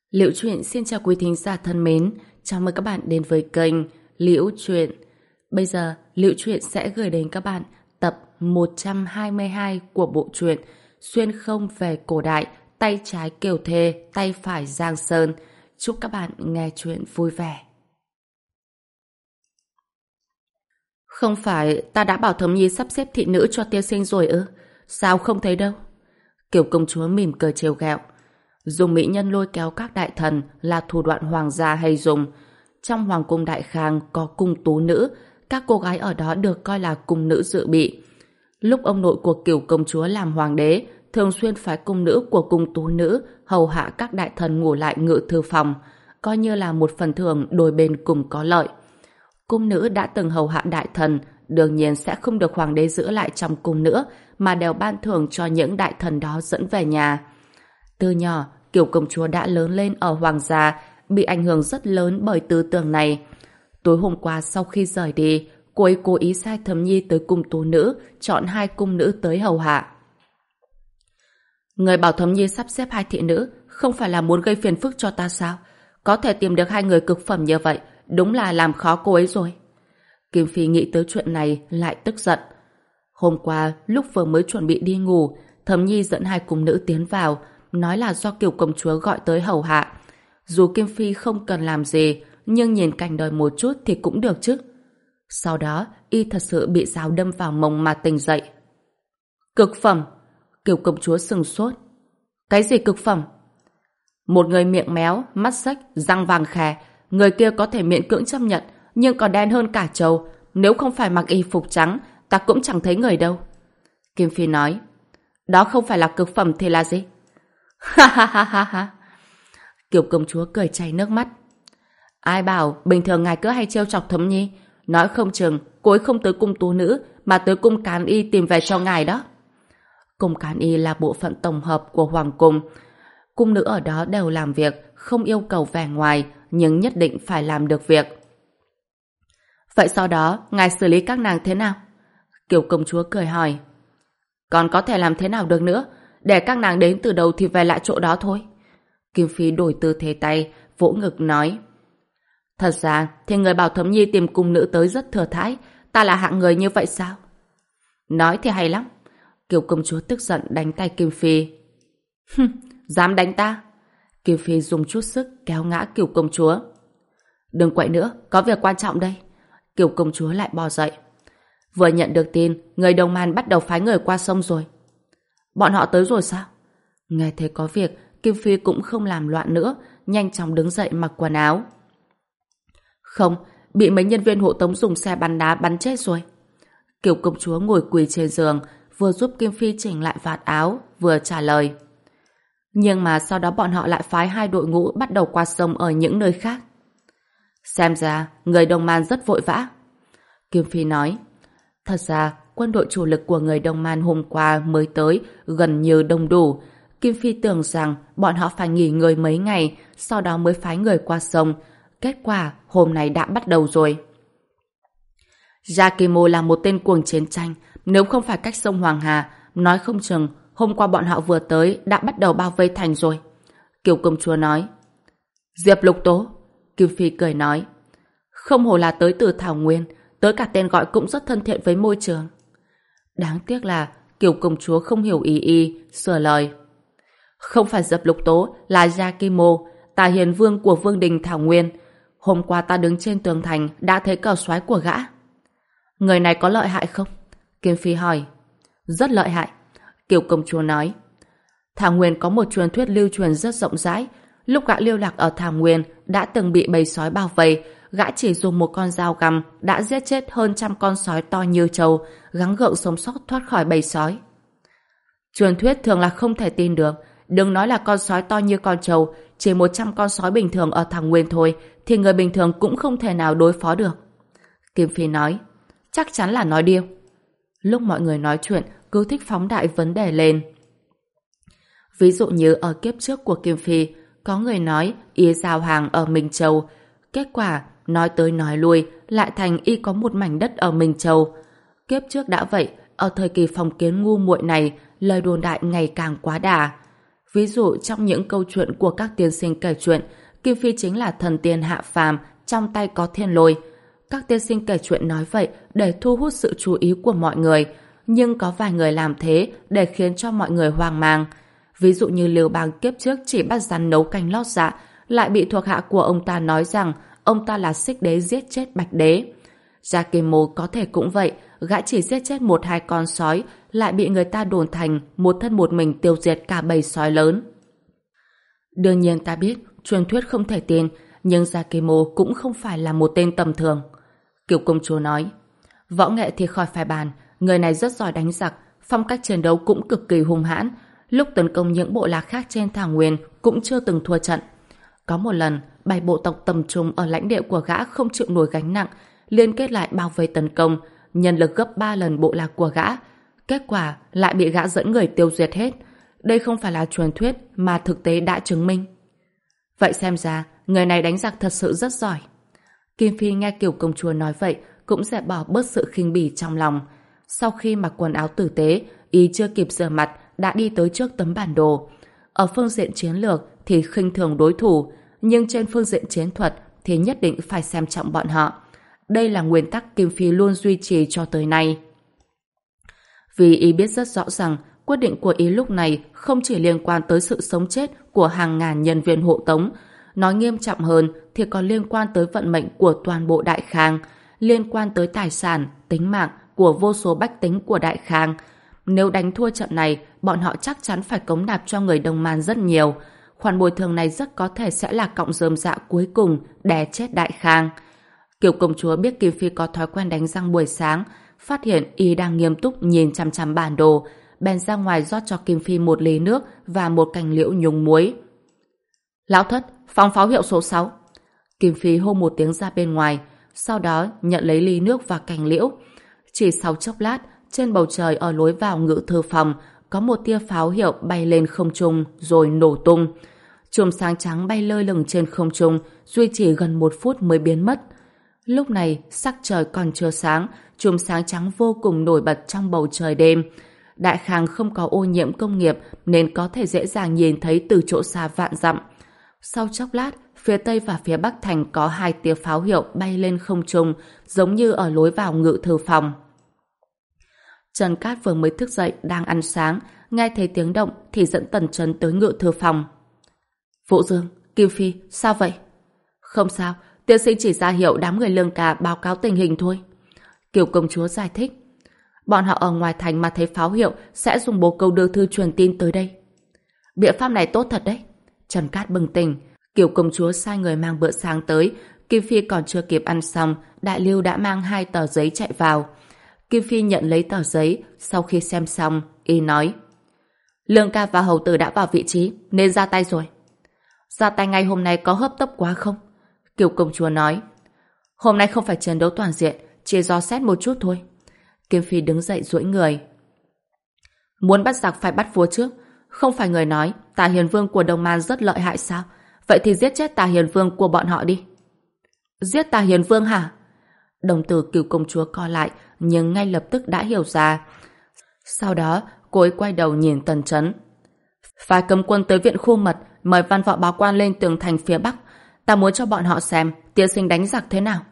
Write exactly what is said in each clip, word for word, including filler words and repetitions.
Liễu Chuyện xin chào quý thính giả thân mến, chào mừng các bạn đến với kênh Liễu Chuyện. Bây giờ, Liễu Chuyện sẽ gửi đến các bạn tập một trăm hai mươi hai của bộ truyện Xuyên không về cổ đại, tay trái Kiều Thê, tay phải Giang Sơn. Chúc các bạn nghe chuyện vui vẻ. Không phải ta đã bảo Thẩm Nhi sắp xếp thị nữ cho tiên sinh rồi ư? Sao không thấy đâu? Kiều công chúa mỉm cười trêu ghẹo. Dùng mỹ nhân lôi kéo các đại thần là thủ đoạn hoàng gia hay dùng. Trong hoàng cung Đại Khang có cung tú nữ, các cô gái ở đó được coi là cung nữ dự bị. Lúc ông nội của Kiều công chúa làm hoàng đế, thường xuyên phái cung nữ của cung tú nữ hầu hạ các đại thần ngủ lại ngự thư phòng, coi như là một phần thưởng đôi bên cùng có lợi. Cung nữ đã từng hầu hạ đại thần, đương nhiên sẽ không được hoàng đế giữ lại trong cung nữa, mà đều ban thưởng cho những đại thần đó dẫn về nhà. Từ nhỏ, Kiều công chúa đã lớn lên ở hoàng gia, bị ảnh hưởng rất lớn bởi tư tưởng này. Tối hôm qua sau khi rời đi, cô ấy cố ý sai Thẩm Nhi tới cung tú nữ, chọn hai cung nữ tới hầu hạ. Người bảo Thẩm Nhi sắp xếp hai thị nữ, không phải là muốn gây phiền phức cho ta sao? Có thể tìm được hai người cực phẩm như vậy, đúng là làm khó cô ấy rồi. Kim Phi nghĩ tới chuyện này lại tức giận. Hôm qua, lúc vừa mới chuẩn bị đi ngủ, Thẩm Nhi dẫn hai cung nữ tiến vào, nói là do Kiều công chúa gọi tới hầu hạ. Dù Kim Phi không cần làm gì, nhưng nhìn cảnh đời một chút thì cũng được chứ. Sau đó, y thật sự bị giáo đâm vào mông mà tỉnh dậy. Cực phẩm! Kiều công chúa sừng sốt. Cái gì cực phẩm? Một người miệng méo, mắt xếch, răng vàng khè, người kia có thể miễn cưỡng chấp nhận, nhưng còn đen hơn cả trâu. Nếu không phải mặc y phục trắng, ta cũng chẳng thấy người đâu. Kim Phi nói. Đó không phải là cực phẩm thì là gì? Ha ha ha ha ha. Kiều công chúa cười chảy nước mắt. Ai bảo bình thường ngài cứ hay trêu chọc Thẩm Nhi, nói không chừng cô ấy không tới cung tú nữ mà tới cung Cán Y tìm về cho ngài đó. Cung Cán Y là bộ phận tổng hợp của hoàng cung. Cung nữ ở đó đều làm việc, không yêu cầu vẻ ngoài, nhưng nhất định phải làm được việc. Vậy sau đó ngài xử lý các nàng thế nào? Kiều công chúa cười hỏi. Còn có thể làm thế nào được nữa? Để các nàng đến từ đầu thì về lại chỗ đó thôi. Kim Phi đổi tư thế tay, vỗ ngực nói. Thật ra thì người bảo Thẩm Nhi tìm cung nữ tới rất thừa thãi. Ta là hạng người như vậy sao? Nói thì hay lắm. Kiều công chúa tức giận đánh tay Kim Phi. Hừm, dám đánh ta? Kim Phi dùng chút sức kéo ngã Kiều công chúa. Đừng quậy nữa, có việc quan trọng đây. Kiều công chúa lại bò dậy. Vừa nhận được tin, người Đông Man bắt đầu phái người qua sông rồi. Bọn họ tới rồi sao? Nghe thấy có việc, Kim Phi cũng không làm loạn nữa, nhanh chóng đứng dậy mặc quần áo. Không, bị mấy nhân viên hộ tống dùng xe bắn đá bắn chết rồi. Kiều công chúa ngồi quỳ trên giường, vừa giúp Kim Phi chỉnh lại vạt áo, vừa trả lời. Nhưng mà sau đó bọn họ lại phái hai đội ngũ bắt đầu qua sông ở những nơi khác. Xem ra, người Đông Man rất vội vã. Kim Phi nói. Thật ra, quân đội chủ lực của người Đông Man hôm qua mới tới gần như đông đủ. Kim Phi tưởng rằng bọn họ phải nghỉ ngơi mấy ngày, sau đó mới phái người qua sông. Kết quả, hôm nay đã bắt đầu rồi. Yakimo là một tên cuồng chiến tranh. Nếu không phải cách sông Hoàng Hà, nói không chừng hôm qua bọn họ vừa tới đã bắt đầu bao vây thành rồi. Kiều công chúa nói. Diệp Lục Tố. Kim Phi cười nói. Không hổ là tới từ Thảo Nguyên, tới cả tên gọi cũng rất thân thiện với môi trường. Đáng tiếc là Kiều công chúa không hiểu ý y, sửa lời. Không phải Diệp Lục Tố, là Yakimo, tà hiền vương của vương đình Thảo Nguyên. Hôm qua ta đứng trên tường thành đã thấy cờ soái của gã. Người này có lợi hại không? Kim Phi hỏi. Rất lợi hại. Kiều công chúa nói. Thảo Nguyên có một truyền thuyết lưu truyền rất rộng rãi. Lúc gã lưu lạc ở Thảo Nguyên đã từng bị bầy sói bao vây, gã chỉ dùng một con dao găm đã giết chết hơn trăm con sói to như trâu, gắng gượng sống sót thoát khỏi bầy sói. Truyền thuyết thường là không thể tin được. Đừng nói là con sói to như con trâu, chỉ một trăm con sói bình thường ở Thảo Nguyên thôi thì người bình thường cũng không thể nào đối phó được. Kim Phi nói. Chắc chắn là nói điêu. Lúc mọi người nói chuyện cứ thích phóng đại vấn đề lên. Ví dụ như ở kiếp trước của Kim Phi, có người nói y giao hàng ở Minh Châu. Kết quả, nói tới nói lui, lại thành y có một mảnh đất ở Minh Châu. Kiếp trước đã vậy, ở thời kỳ phong kiến ngu muội này, lời đồn đại ngày càng quá đà. Ví dụ trong những câu chuyện của các tiên sinh kể chuyện, Kim Phi chính là thần tiên hạ phàm, trong tay có thiên lôi. Các tiên sinh kể chuyện nói vậy để thu hút sự chú ý của mọi người, nhưng có vài người làm thế để khiến cho mọi người hoang mang. Ví dụ như Lưu Bang kiếp trước chỉ bắt rắn nấu canh lót dạ, lại bị thuộc hạ của ông ta nói rằng ông ta là Xích Đế giết chết Bạch Đế. Gia Kim Mô có thể cũng vậy, gã chỉ giết chết một hai con sói, lại bị người ta đồn thành một thân một mình tiêu diệt cả bầy sói lớn. Đương nhiên ta biết truyền thuyết không thể tin, nhưng Gia Kim Mô cũng không phải là một tên tầm thường. Kiều công chúa nói, võ nghệ thì khỏi phải bàn, người này rất giỏi đánh giặc, phong cách chiến đấu cũng cực kỳ hung hãn, lúc tấn công những bộ lạc khác trên thảo nguyên cũng chưa từng thua trận. Có một lần, bảy bộ tộc tầm trung ở lãnh địa của gã không chịu nổi gánh nặng, liên kết lại bao vây tấn công, nhân lực gấp ba lần bộ lạc của gã. Kết quả lại bị gã dẫn người tiêu diệt hết. Đây không phải là truyền thuyết mà thực tế đã chứng minh. Vậy xem ra, người này đánh giặc thật sự rất giỏi. Kim Phi nghe Kiều công chúa nói vậy cũng dẹp bỏ bớt sự khinh bỉ trong lòng. Sau khi mặc quần áo tử tế, y chưa kịp rửa mặt đã đi tới trước tấm bản đồ. Ở phương diện chiến lược thì khinh thường đối thủ, nhưng trên phương diện chiến thuật thì nhất định phải xem trọng bọn họ. Đây là nguyên tắc Kim Phi luôn duy trì cho tới nay. Vì y biết rất rõ rằng quyết định của y lúc này không chỉ liên quan tới sự sống chết của hàng ngàn nhân viên hộ tống, nói nghiêm trọng hơn thì còn liên quan tới vận mệnh của toàn bộ Đại Khang, liên quan tới tài sản, tính mạng của vô số bách tính của Đại Khang. Nếu đánh thua trận này, bọn họ chắc chắn phải cống nạp cho người Đông Man rất nhiều. Khoản bồi thường này rất có thể sẽ là cọng rơm rạ cuối cùng đè chết Đại Khang. Kiều công chúa biết Kim Phi có thói quen đánh răng buổi sáng, phát hiện y đang nghiêm túc nhìn chằm chằm bản đồ, bèn ra ngoài rót cho Kim Phi một ly nước và một cành liễu nhúng muối. Lão thất, phóng pháo hiệu số sáu. Kim Phi hô một tiếng ra bên ngoài, sau đó nhận lấy ly nước và cành liễu. Chỉ sau chốc lát, trên bầu trời ở lối vào ngự thư phòng có một tia pháo hiệu bay lên không trung rồi nổ tung. Chùm sáng trắng bay lơ lửng trên không trung, duy trì gần một phút mới biến mất. Lúc này, sắc trời còn chưa sáng, chùm sáng trắng vô cùng nổi bật trong bầu trời đêm. Đại Khang không có ô nhiễm công nghiệp nên có thể dễ dàng nhìn thấy từ chỗ xa vạn dặm. Sau chốc lát, phía Tây và phía Bắc thành có hai tia pháo hiệu bay lên không trung, giống như ở lối vào ngự thư phòng. Trần Cát vừa mới thức dậy đang ăn sáng, nghe thấy tiếng động thì dẫn Tần Trấn tới ngự thư phòng. Vũ Dương, Kim Phi, sao vậy? Không sao, tiên sinh chỉ ra hiệu đám người Lương Ca báo cáo tình hình thôi. Kiều công chúa giải thích. Bọn họ ở ngoài thành mà thấy pháo hiệu sẽ dùng bồ câu đưa thư truyền tin tới đây. Biện pháp này tốt thật đấy. Trần Cát bừng tỉnh. Kiều công chúa sai người mang bữa sáng tới. Kim Phi còn chưa kịp ăn xong, Đại Lưu đã mang hai tờ giấy chạy vào. Kim Phi nhận lấy tờ giấy, sau khi xem xong, y nói: Lương Ca và hầu tử đã vào vị trí, nên ra tay rồi. Ra tay ngay hôm nay có hấp tấp quá không? Kiều công chúa nói: Hôm nay không phải chiến đấu toàn diện, chỉ dò xét một chút thôi. Kim Phi đứng dậy duỗi người. Muốn bắt giặc phải bắt vua trước. Không phải người nói Tà Hiền Vương của Đông Man rất lợi hại sao? Vậy thì giết chết Tà Hiền Vương của bọn họ đi. Giết Tà Hiền Vương hả? Đồng tử Kiều công chúa co lại, nhưng ngay lập tức đã hiểu ra. Sau đó cô ấy quay đầu nhìn Tần Chấn. Phải cầm quân tới viện khu mật, mời văn võ báo quan lên tường thành phía Bắc. Ta muốn cho bọn họ xem tiên sinh đánh giặc thế nào.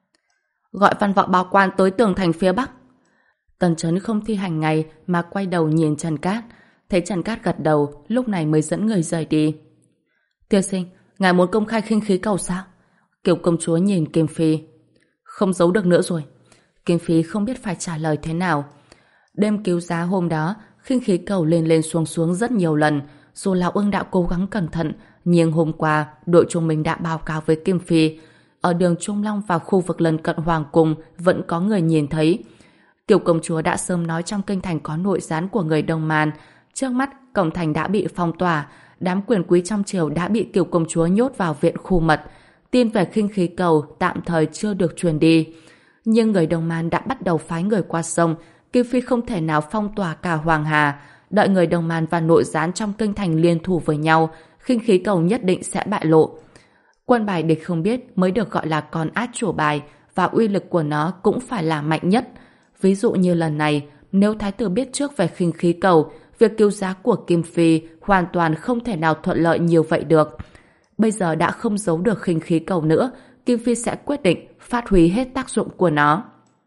Gọi văn võ báo quan tới tường thành phía Bắc. Tần Chấn không thi hành ngay mà quay đầu nhìn Trần Cát. Thấy Trần Cát gật đầu, lúc này mới dẫn người rời đi. Tiên sinh, ngài muốn công khai khinh khí cầu sao? Kiều công chúa nhìn Kim Phi. Không giấu được nữa rồi. Kim Phi không biết phải trả lời thế nào. Đêm cứu giá hôm đó, khinh khí cầu lên lên xuống xuống rất nhiều lần. Dù Lão Ưng đã cố gắng cẩn thận, nhưng hôm qua đội chúng mình đã báo cáo với Kim Phi. Ở đường Trung Long và khu vực lân cận Hoàng Cung vẫn có người nhìn thấy. Kiều công chúa đã sớm nói trong kinh thành có nội gián của người Đông Man. Trước mắt, cổng thành đã bị phong tỏa. Đám quyền quý trong triều đã bị Kiều công chúa nhốt vào viện khu mật. Tin về khinh khí cầu tạm thời chưa được truyền đi. Nhưng người Đông Man đã bắt đầu phái người qua sông. Kim Phi không thể nào phong tỏa cả Hoàng Hà. Đợi người Đông Man và nội gián trong kinh thành liên thủ với nhau, khinh khí cầu nhất định sẽ bại lộ. Quân bài địch không biết mới được gọi là con át chủ bài, và uy lực của nó cũng phải là mạnh nhất. Ví dụ như lần này, nếu thái tử biết trước về khinh khí cầu, việc cứu giá của Kim Phi hoàn toàn không thể nào thuận lợi nhiều vậy được. Bây giờ đã không giấu được khinh khí cầu nữa, Kim Phi sẽ quyết định phát huy hết tác dụng của nó.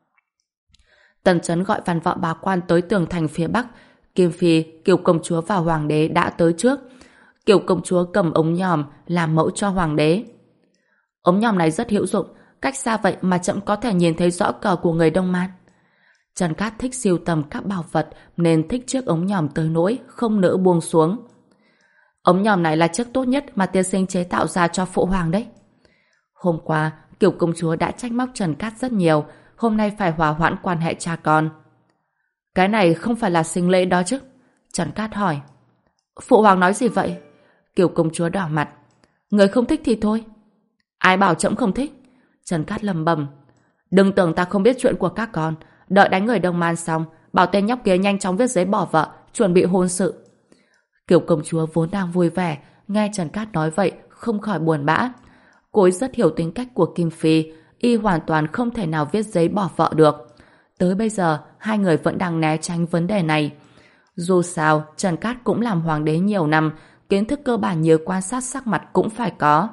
Tần Chấn gọi văn võ bá quan tới tường thành phía bắc. Kim Phi, Kiều công chúa và hoàng đế đã tới trước. Kiều công chúa cầm ống nhòm làm mẫu cho hoàng đế. Ống nhòm này rất hữu dụng, cách xa vậy mà chậm có thể nhìn thấy rõ cờ của người Đông Man. Trần Cát thích sưu tầm các bảo vật nên thích chiếc ống nhòm tới nỗi không nỡ buông xuống. Ống nhòm này là chiếc tốt nhất mà tiên sinh chế tạo ra cho phụ hoàng đấy. Hôm qua, Kiều công chúa đã trách móc Trần Cát rất nhiều, hôm nay phải hòa hoãn quan hệ cha con. Cái này không phải là sinh lễ đó chứ? Trần Cát hỏi. Phụ hoàng nói gì vậy? Kiều công chúa đỏ mặt. Người không thích thì thôi. Ai bảo trẫm không thích? Trần Cát lầm bầm. Đừng tưởng ta không biết chuyện của các con. Đợi đánh người Đông Man xong, bảo tên nhóc kia nhanh chóng viết giấy bỏ vợ, chuẩn bị hôn sự. Kiều công chúa vốn đang vui vẻ, nghe Trần Cát nói vậy không khỏi buồn bã. Cô ấy rất hiểu tính cách của Kim Phi, y hoàn toàn không thể nào viết giấy bỏ vợ được. Tới bây giờ, hai người vẫn đang né tránh vấn đề này. Dù sao, Trần Cát cũng làm hoàng đế nhiều năm, kiến thức cơ bản như quan sát sắc mặt cũng phải có.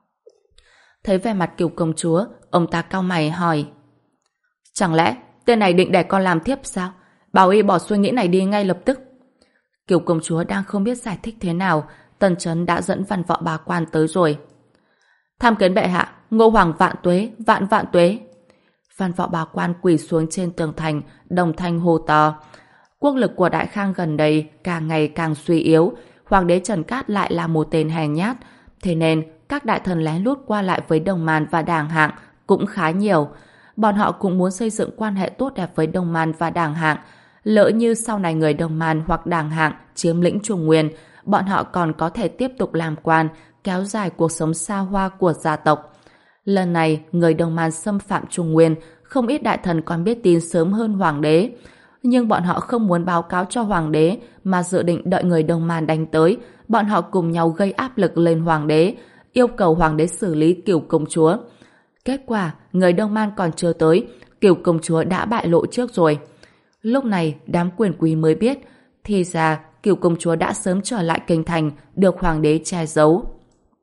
Thấy vẻ mặt Kiều công chúa, ông ta cau mày hỏi. Chẳng lẽ tên này định để con làm thiếp sao? Bảo y bỏ suy nghĩ này đi ngay lập tức. Kiều công chúa đang không biết giải thích thế nào, Tần Chấn đã dẫn văn võ bá quan tới rồi. Tham kiến bệ hạ, Ngô hoàng vạn tuế, vạn vạn tuế. Văn võ bá quan quỳ xuống trên tường thành, đồng thanh hô to. Quốc lực của Đại Khang gần đây càng ngày càng suy yếu, hoàng đế Trần Cát lại là một tên hèn nhát, thế nên các đại thần lén lút qua lại với Đông Man và Đàng Hạng cũng khá nhiều. Bọn họ cũng muốn xây dựng quan hệ tốt đẹp với Đông Man và Đàng Hạng. Lỡ như sau này người Đông Man hoặc Đàng Hạng chiếm lĩnh Trung Nguyên, bọn họ còn có thể tiếp tục làm quan, kéo dài cuộc sống xa hoa của gia tộc. Lần này, người Đông Man xâm phạm Trung Nguyên, không ít đại thần còn biết tin sớm hơn hoàng đế. Nhưng bọn họ không muốn báo cáo cho hoàng đế, mà dự định đợi người Đông Man đánh tới, bọn họ cùng nhau gây áp lực lên hoàng đế, yêu cầu hoàng đế xử lý Kiều công chúa. Kết quả, người Đông Man còn chưa tới, Kiều công chúa đã bại lộ trước rồi. Lúc này, đám quyền quý mới biết, thì ra Kiều công chúa đã sớm trở lại kinh thành, được hoàng đế che giấu.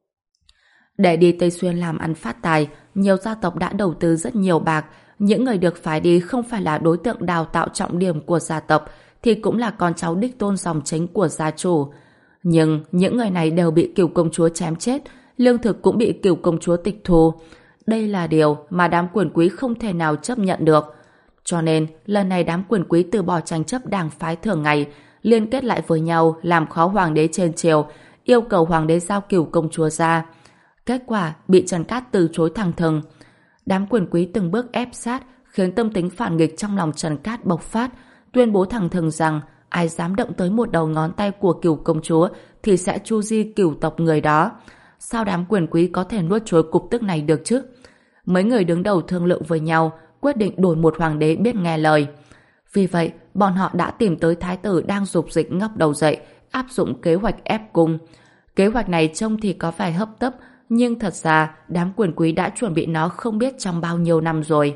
Để đi Tây Xuyên làm ăn phát tài, nhiều gia tộc đã đầu tư rất nhiều bạc. Những người được phái đi không phải là đối tượng đào tạo trọng điểm của gia tộc, thì cũng là con cháu đích tôn dòng chính của gia chủ. Nhưng những người này đều bị Kiều công chúa chém chết, lương thực cũng bị Kiều công chúa tịch thu. Đây là điều mà đám quyền quý không thể nào chấp nhận được. Cho nên, lần này đám quyền quý từ bỏ tranh chấp đảng phái thường ngày, liên kết lại với nhau làm khó hoàng đế trên triều, yêu cầu hoàng đế giao Kiều công chúa ra. Kết quả bị Trần Cát từ chối thẳng thừng. Đám quyền quý từng bước ép sát, khiến tâm tính phản nghịch trong lòng Trần Cát bộc phát, tuyên bố thẳng thừng rằng ai dám động tới một đầu ngón tay của Kiều công chúa thì sẽ tru di cửu tộc người đó. Sao đám quyền quý có thể nuốt trôi cục tức này được chứ? Mấy người đứng đầu thương lượng với nhau, quyết định đổi một hoàng đế biết nghe lời. Vì vậy, bọn họ đã tìm tới thái tử đang dục dịch ngóc đầu dậy, áp dụng kế hoạch ép cung. Kế hoạch này trông thì có vẻ hấp tấp, nhưng thật ra đám quyền quý đã chuẩn bị nó không biết trong bao nhiêu năm rồi.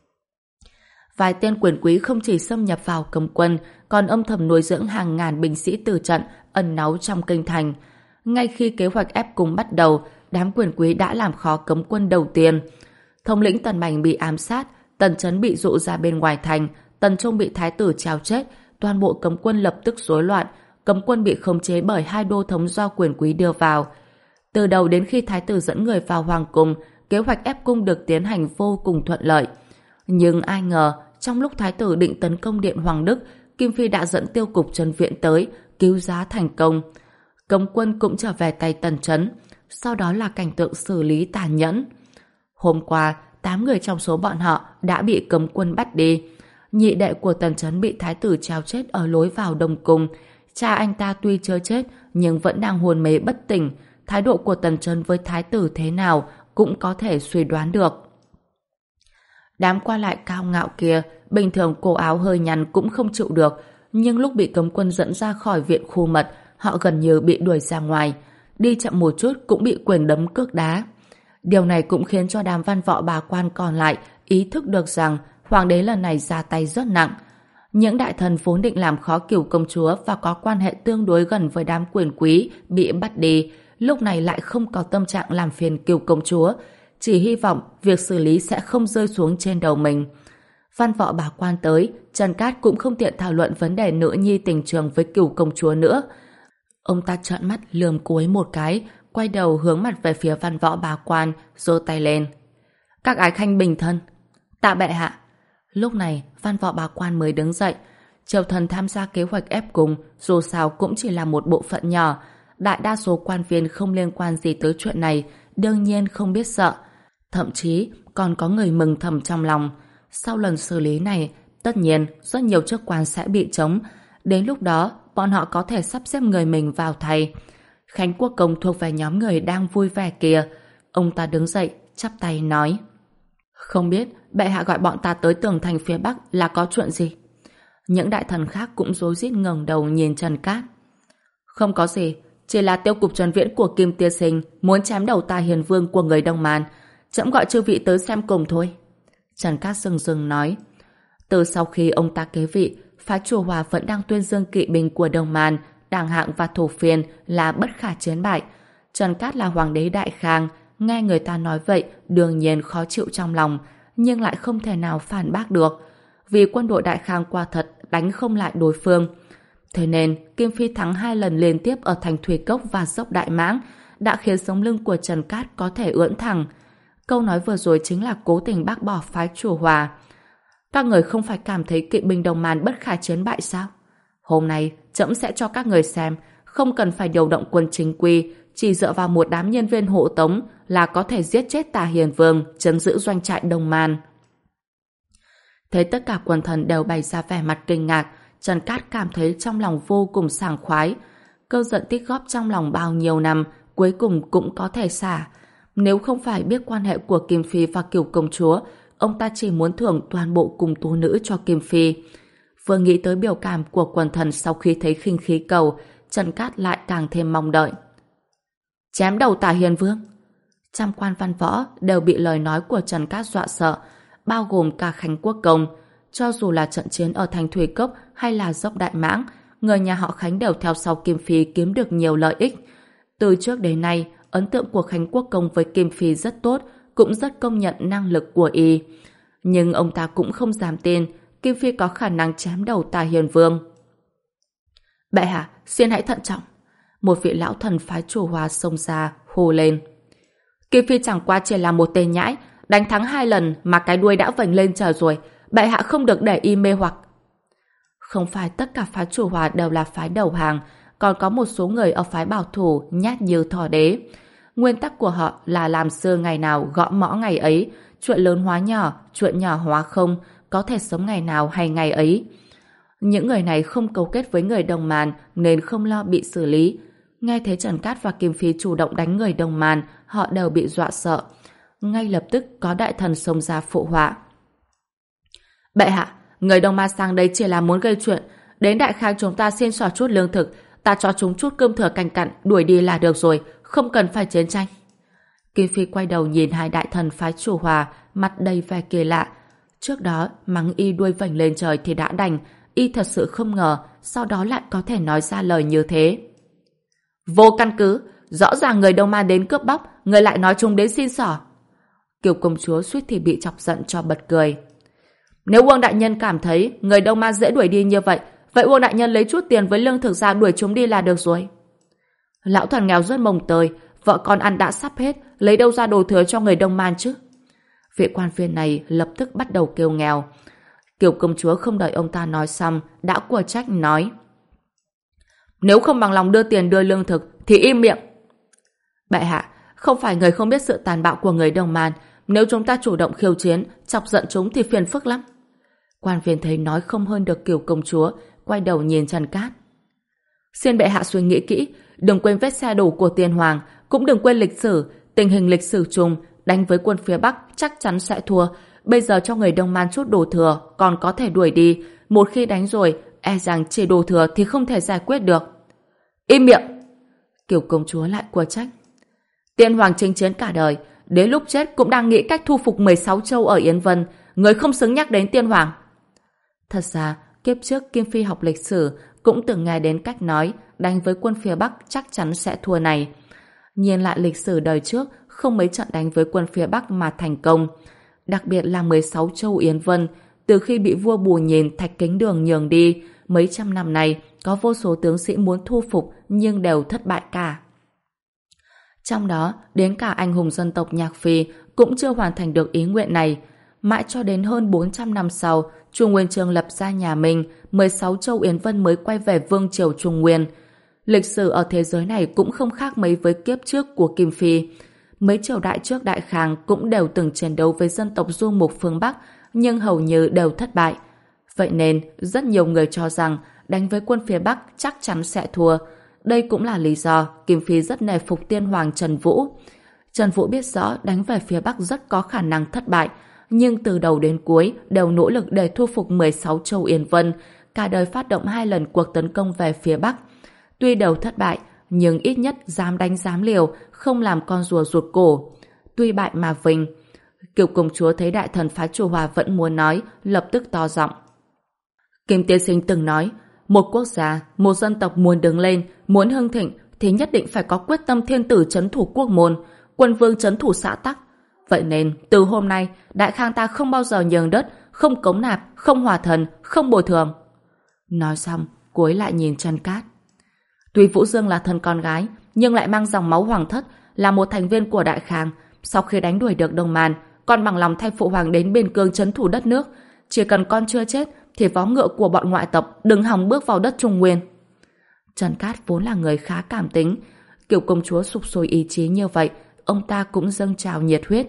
Vài tên quyền quý không chỉ xâm nhập vào cấm quân, còn âm thầm nuôi dưỡng hàng ngàn binh sĩ tử trận ẩn náu trong kinh thành. Ngay khi kế hoạch ép cung bắt đầu, đám quyền quý đã làm khó cấm quân đầu tiên. Thống lĩnh Tần Mành bị ám sát, Tần Chấn bị dụ ra bên ngoài thành, Tần Trung bị thái tử treo chết, toàn bộ cấm quân lập tức rối loạn, cấm quân bị khống chế bởi hai đô thống do quyền quý đưa vào. Từ đầu đến khi thái tử dẫn người vào hoàng cung, kế hoạch ép cung được tiến hành vô cùng thuận lợi. Nhưng ai ngờ, trong lúc thái tử định tấn công điện Hoàng Đức, Kim Phi đã dẫn tiêu cục Trần Viện tới, cứu giá thành công. Cấm quân cũng trở về tay Tần Chấn, sau đó là cảnh tượng xử lý tàn nhẫn. Hôm qua, tám người trong số bọn họ đã bị cấm quân bắt đi. Nhị đệ của Tần Chấn bị thái tử treo chết ở lối vào Đông Cung. Cha anh ta tuy chưa chết, nhưng vẫn đang hôn mê bất tỉnh. Thái độ của Tần Chấn với thái tử thế nào cũng có thể suy đoán được. Đám qua lại cao ngạo kia, bình thường cổ áo hơi nhăn cũng không chịu được, nhưng lúc bị cấm quân dẫn ra khỏi viện khu mật, họ gần như bị đuổi ra ngoài. Đi chậm một chút cũng bị quyền đấm cước đá. Điều này cũng khiến cho đám văn võ bà quan còn lại ý thức được rằng hoàng đế lần này ra tay rất nặng. Những đại thần vốn định làm khó Cửu công chúa và có quan hệ tương đối gần với đám quyền quý bị bắt đi, lúc này lại không có tâm trạng làm phiền Cửu công chúa, chỉ hy vọng việc xử lý sẽ không rơi xuống trên đầu mình. Văn võ bá quan tới, Trần Cát cũng không tiện thảo luận vấn đề nữ nhi tình trường với Cửu công chúa nữa. Ông ta trợn mắt lườm cô ấy một cái, quay đầu hướng mặt về phía văn võ bá quan, giơ tay lên. Các ái khanh bình thân. Tạ bệ hạ. Lúc này, văn võ bá quan mới đứng dậy. Triều thần tham gia kế hoạch ép cùng, dù sao cũng chỉ là một bộ phận nhỏ. Đại đa số quan viên không liên quan gì tới chuyện này, đương nhiên không biết sợ. Thậm chí, còn có người mừng thầm trong lòng. Sau lần xử lý này, tất nhiên, rất nhiều chức quan sẽ bị trống. Đến lúc đó, bọn họ có thể sắp xếp người mình vào thay. Khánh Quốc Công thuộc về nhóm người đang vui vẻ kìa. Ông ta đứng dậy, chắp tay nói. Không biết, bệ hạ gọi bọn ta tới tường thành phía Bắc là có chuyện gì? Những đại thần khác cũng rối rít ngẩng đầu nhìn Trần Cát. Không có gì, chỉ là tiêu cục Trần Viễn của Kim Tiên Sinh muốn chém đầu Tà Hiền Vương của người Đông Man. Trẫm gọi chư vị tới xem cùng thôi. Trần Cát dừng dừng nói. Từ sau khi ông ta kế vị, phái Chùa Hòa vẫn đang tuyên dương kỵ binh của Đông Man, Đàng Hạng và Thổ Phiên là bất khả chiến bại. Trần Cát là hoàng đế Đại Khang, nghe người ta nói vậy đương nhiên khó chịu trong lòng, nhưng lại không thể nào phản bác được, vì quân đội Đại Khang quả thật đánh không lại đối phương. Thế nên Kim Phi thắng hai lần liên tiếp ở thành Thủy Cốc và dốc Đại Mãng đã khiến sống lưng của Trần Cát có thể ưỡn thẳng. Câu nói vừa rồi chính là cố tình bác bỏ phái Chùa Hòa. Các người không phải cảm thấy kỵ binh Đông Man bất khả chiến bại sao? Hôm nay trẫm sẽ cho các người xem, không cần phải điều động quân chính quy, chỉ dựa vào một đám nhân viên hộ tống là có thể giết chết Tà Hiền Vương, trấn giữ doanh trại Đông Man. Thấy tất cả quần thần đều bày ra vẻ mặt kinh ngạc, Trần Cát cảm thấy trong lòng vô cùng sảng khoái. Cơn giận tích góp trong lòng bao nhiêu năm, cuối cùng cũng có thể xả. Nếu không phải biết quan hệ của Kim Phi và Cửu công chúa, ông ta chỉ muốn thưởng toàn bộ cung tú nữ cho Kim Phi. Vừa nghĩ tới biểu cảm của quần thần sau khi thấy khinh khí cầu, Trần Cát lại càng thêm mong đợi. Chém đầu Tà Hiền Vương. Trăm quan văn võ đều bị lời nói của Trần Cát dọa sợ, bao gồm cả Khánh Quốc Công. Cho dù là trận chiến ở thành Thủy Cốc hay là dốc Đại Mãng, người nhà họ Khánh đều theo sau Kim Phi kiếm được nhiều lợi ích. Từ trước đến nay, ấn tượng của Khánh Quốc Công với Kim Phi rất tốt, cũng rất công nhận năng lực của y. Nhưng ông ta cũng không dám tin Kim Phi có khả năng chém đầu Tà Hiền Vương. Bệ hạ, xin hãy thận trọng. Một vị lão thần phái Chùa Hòa xông ra, hô lên. Kim Phi chẳng qua chỉ là một tên nhãi, đánh thắng hai lần mà cái đuôi đã vểnh lên trời rồi. Bệ hạ không được để y mê hoặc. Không phải tất cả phái Chùa Hòa đều là phái đầu hàng, còn có một số người ở phái bảo thủ nhát như thỏ đế. Nguyên tắc của họ là làm xưa ngày nào gõ mõ ngày ấy, chuyện lớn hóa nhỏ, chuyện nhỏ hóa không, có thể sống ngày nào hay ngày ấy. Những người này không cấu kết với người Đông Man nên không lo bị xử lý. Nghe thấy Trần Cát và Kim Phi chủ động đánh người Đông Man, họ đều bị dọa sợ. Ngay lập tức có đại thần xông ra phụ họa. Bệ hạ, người Đông Man sang đây chỉ là muốn gây chuyện. Đến Đại Khang chúng ta xin xỏ chút lương thực, ta cho chúng chút cơm thừa canh cặn, đuổi đi là được rồi, không cần phải chiến tranh. Kim Phi quay đầu nhìn hai đại thần phái Chùa Hòa, mặt đầy vẻ kỳ lạ. Trước đó, mắng y đuôi vểnh lên trời thì đã đành, y thật sự không ngờ, sau đó lại có thể nói ra lời như thế. Vô căn cứ, rõ ràng người Đông Man đến cướp bóc, người lại nói chúng đến xin xỏ. Kiều công chúa suýt thì bị chọc giận cho bật cười. Nếu Uông đại nhân cảm thấy người Đông Man dễ đuổi đi như vậy, vậy Uông đại nhân lấy chút tiền với lương thực ra đuổi chúng đi là được rồi. Lão thần nghèo rất mồng tơi, vợ con ăn đã sắp hết, lấy đâu ra đồ thừa cho người Đông Man chứ? Vị quan viên này lập tức bắt đầu kêu nghèo. Kiều công chúa không đợi ông ta nói xong, đã của trách nói. Nếu không bằng lòng đưa tiền đưa lương thực, thì im miệng. Bệ hạ, không phải người không biết sự tàn bạo của người Đông Man, nếu chúng ta chủ động khiêu chiến, chọc giận chúng thì phiền phức lắm. Quan viên thấy nói không hơn được Kiều công chúa, quay đầu nhìn Trần Cát. Xin bệ hạ suy nghĩ kỹ, đừng quên vết xe đổ của tiền hoàng, cũng đừng quên lịch sử, tình hình lịch sử chung, đánh với quân phía Bắc chắc chắn sẽ thua. Bây giờ cho người Đông Man chút đồ thừa, còn có thể đuổi đi. Một khi đánh rồi, e rằng chỉ đồ thừa thì không thể giải quyết được. Im miệng! Kiều công chúa lại của trách. Tiên hoàng chinh chiến cả đời, đến lúc chết cũng đang nghĩ cách thu phục mười sáu châu ở Yến Vân, người không xứng nhắc đến tiên hoàng. Thật ra, kiếp trước Kim Phi học lịch sử cũng từng nghe đến cách nói đánh với quân phía Bắc chắc chắn sẽ thua này. Nhìn lại lịch sử đời trước, không mấy trận đánh với quân phía Bắc mà thành công. Đặc biệt là mười sáu châu Yến Vân, từ khi bị vua Bù Nhìn Thạch Kính Đường nhường đi, mấy trăm năm nay có vô số tướng sĩ muốn thu phục nhưng đều thất bại cả. Trong đó, đến cả anh hùng dân tộc Nhạc Phi cũng chưa hoàn thành được ý nguyện này. Mãi cho đến hơn bốn trăm năm sau, Chu Nguyên Chương lập ra nhà Minh, mười sáu châu Yến Vân mới quay về vương triều Trung Nguyên. Lịch sử ở thế giới này cũng không khác mấy với kiếp trước của Kim Phi. Mấy triều đại trước Đại Khang cũng đều từng chiến đấu với dân tộc du mục phương Bắc, nhưng hầu như đều thất bại. Vậy nên, rất nhiều người cho rằng đánh với quân phía Bắc chắc chắn sẽ thua. Đây cũng là lý do Kim Phi rất nể phục tiên hoàng Trần Vũ. Trần Vũ biết rõ đánh về phía Bắc rất có khả năng thất bại, nhưng từ đầu đến cuối đều nỗ lực để thu phục mười sáu châu Yến Vân, cả đời phát động hai lần cuộc tấn công về phía Bắc. Tuy đều thất bại, nhưng ít nhất dám đánh dám liều, không làm con rùa rụt cổ. Tuy bại mà vinh. Kiều công chúa thấy đại thần phái Chu Hòa vẫn muốn nói, lập tức to giọng. Kim tiên sinh từng nói, một quốc gia, một dân tộc muốn đứng lên, muốn hưng thịnh thì nhất định phải có quyết tâm thiên tử trấn thủ quốc môn, quân vương trấn thủ xã tắc. Vậy nên, từ hôm nay, Đại Khang ta không bao giờ nhường đất, không cống nạp, không hòa thần, không bồi thường. Nói xong, cô ấy lại nhìn Trần Cát. Tuy Vũ Dương là thân con gái, nhưng lại mang dòng máu hoàng thất, là một thành viên của Đại Khang. Sau khi đánh đuổi được Đông Man, con bằng lòng thay phụ hoàng đến biên cương trấn thủ đất nước. Chỉ cần con chưa chết, thì vó ngựa của bọn ngoại tộc đừng hòng bước vào đất Trung Nguyên. Trần Cát vốn là người khá cảm tính, kiểu công chúa sục sôi ý chí như vậy, ông ta cũng dâng trào nhiệt huyết.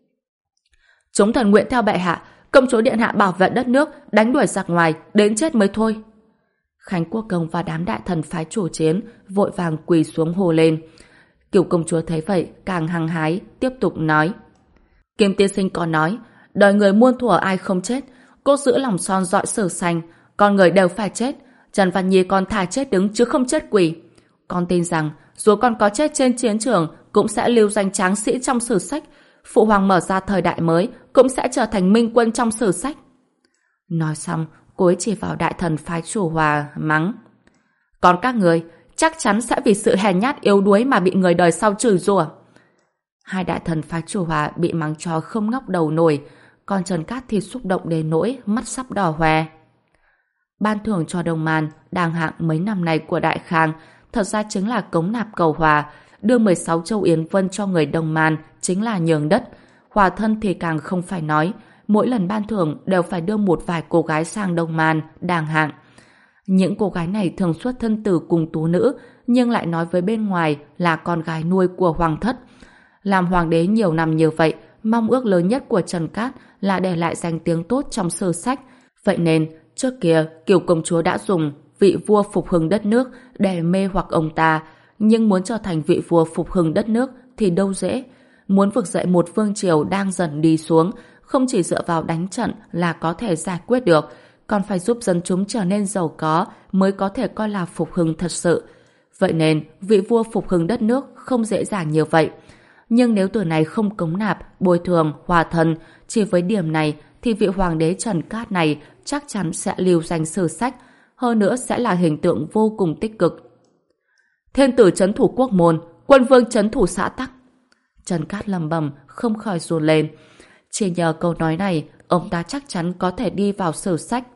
Chúng thần nguyện theo bệ hạ, công chúa điện hạ bảo vệ đất nước, đánh đuổi giặc ngoài, đến chết mới thôi. Khánh Quốc Công và đám đại thần phái chủ chiến vội vàng quỳ xuống hô lên. Kiểu công chúa thấy vậy càng hăng hái, tiếp tục nói. Kim tiên sinh có nói, đời người muôn thuở ai không chết, cốt giữ lòng son dọi sử xanh, con người đều phải chết. Trần Văn Nhi con thà chết đứng chứ không chết quỳ. Con tin rằng dù con có chết trên chiến trường cũng sẽ lưu danh tráng sĩ trong sử sách. Phụ hoàng mở ra thời đại mới cũng sẽ trở thành minh quân trong sử sách. Nói xong, cô ấy chỉ vào đại thần phái Chủ Hòa mắng. Còn các người chắc chắn sẽ vì sự hèn nhát yếu đuối mà bị người đời sau chửi rủa. Hai đại thần phái Chủ Hòa bị mắng cho không ngóc đầu nổi, còn Trần Cát thì xúc động đến nỗi mắt sắp đỏ hoe. Ban thưởng cho Đông Man đàng hạng mấy năm này của Đại Khang thật ra chính là cống nạp cầu hòa, đưa mười sáu châu Yến Vân cho người Đông Man chính là nhường đất. Hòa thân thì càng không phải nói, mỗi lần ban thưởng đều phải đưa một vài cô gái sang Đông Man đàng hạng. Những cô gái này thường xuất thân từ cùng tú nữ, nhưng lại nói với bên ngoài là con gái nuôi của hoàng thất. Làm hoàng đế nhiều năm như vậy, mong ước lớn nhất của Trần Cát là để lại danh tiếng tốt trong sử sách. Vậy nên, trước kia Kiều công chúa đã dùng vị vua phục hưng đất nước để mê hoặc ông ta, nhưng muốn trở thành vị vua phục hưng đất nước thì đâu dễ. Muốn vực dậy một vương triều đang dần đi xuống, không chỉ dựa vào đánh trận là có thể giải quyết được, còn phải giúp dân chúng trở nên giàu có mới có thể coi là phục hưng thật sự. Vậy nên, vị vua phục hưng đất nước không dễ dàng như vậy. Nhưng nếu từ này không cống nạp, bồi thường, hòa thân, chỉ với điểm này thì vị hoàng đế Trần Cát này chắc chắn sẽ lưu danh sử sách, hơn nữa sẽ là hình tượng vô cùng tích cực. Thiên tử trấn thủ quốc môn, quân vương trấn thủ xã tắc. Trần Cát lầm bầm không khỏi run lên. Chỉ nhờ câu nói này, ông ta chắc chắn có thể đi vào sử sách.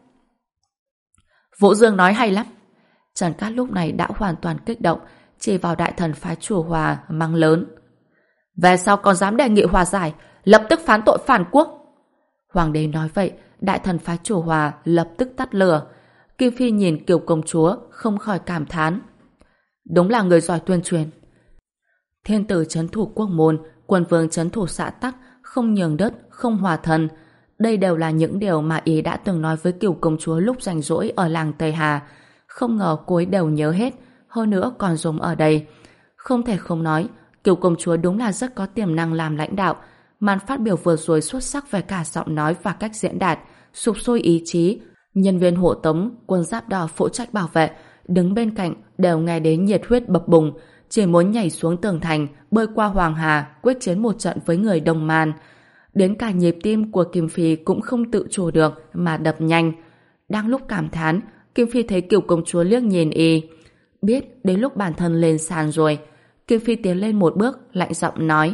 Vũ Dương nói hay lắm. Trần Cát lúc này đã hoàn toàn kích động, chỉ vào đại thần phái Chủ Hòa mắng lớn. Về sau còn dám đề nghị hòa giải, lập tức phán tội phản quốc. Hoàng đế nói vậy, đại thần phái Chủ Hòa lập tức tắt lửa. Kim Phi nhìn Kiều công chúa không khỏi cảm thán. Đúng là người giỏi tuyên truyền. Thiên tử trấn thủ quốc môn, quân vương trấn thủ xã tắc, không nhường đất, không hòa thân. Đây đều là những điều mà ý đã từng nói với Kiều công chúa lúc rảnh rỗi ở làng Tây Hà. Không ngờ cô ấy đều nhớ hết, hơn nữa còn dùng ở đây. Không thể không nói, Kiều công chúa đúng là rất có tiềm năng làm lãnh đạo. Màn phát biểu vừa rồi xuất sắc về cả giọng nói và cách diễn đạt, sục sôi ý chí. Nhân viên hộ tống, quân giáp đỏ phụ trách bảo vệ, đứng bên cạnh đều nghe đến nhiệt huyết bập bùng, chỉ muốn nhảy xuống tường thành, bơi qua Hoàng Hà, quyết chiến một trận với người Đông Man. Đến cả nhịp tim của Kim Phi cũng không tự chủ được mà đập nhanh. Đang lúc cảm thán, Kim Phi thấy Kiều công chúa liếc nhìn y. Biết đến lúc bản thân lên sàn rồi, Kim Phi tiến lên một bước, lạnh giọng nói.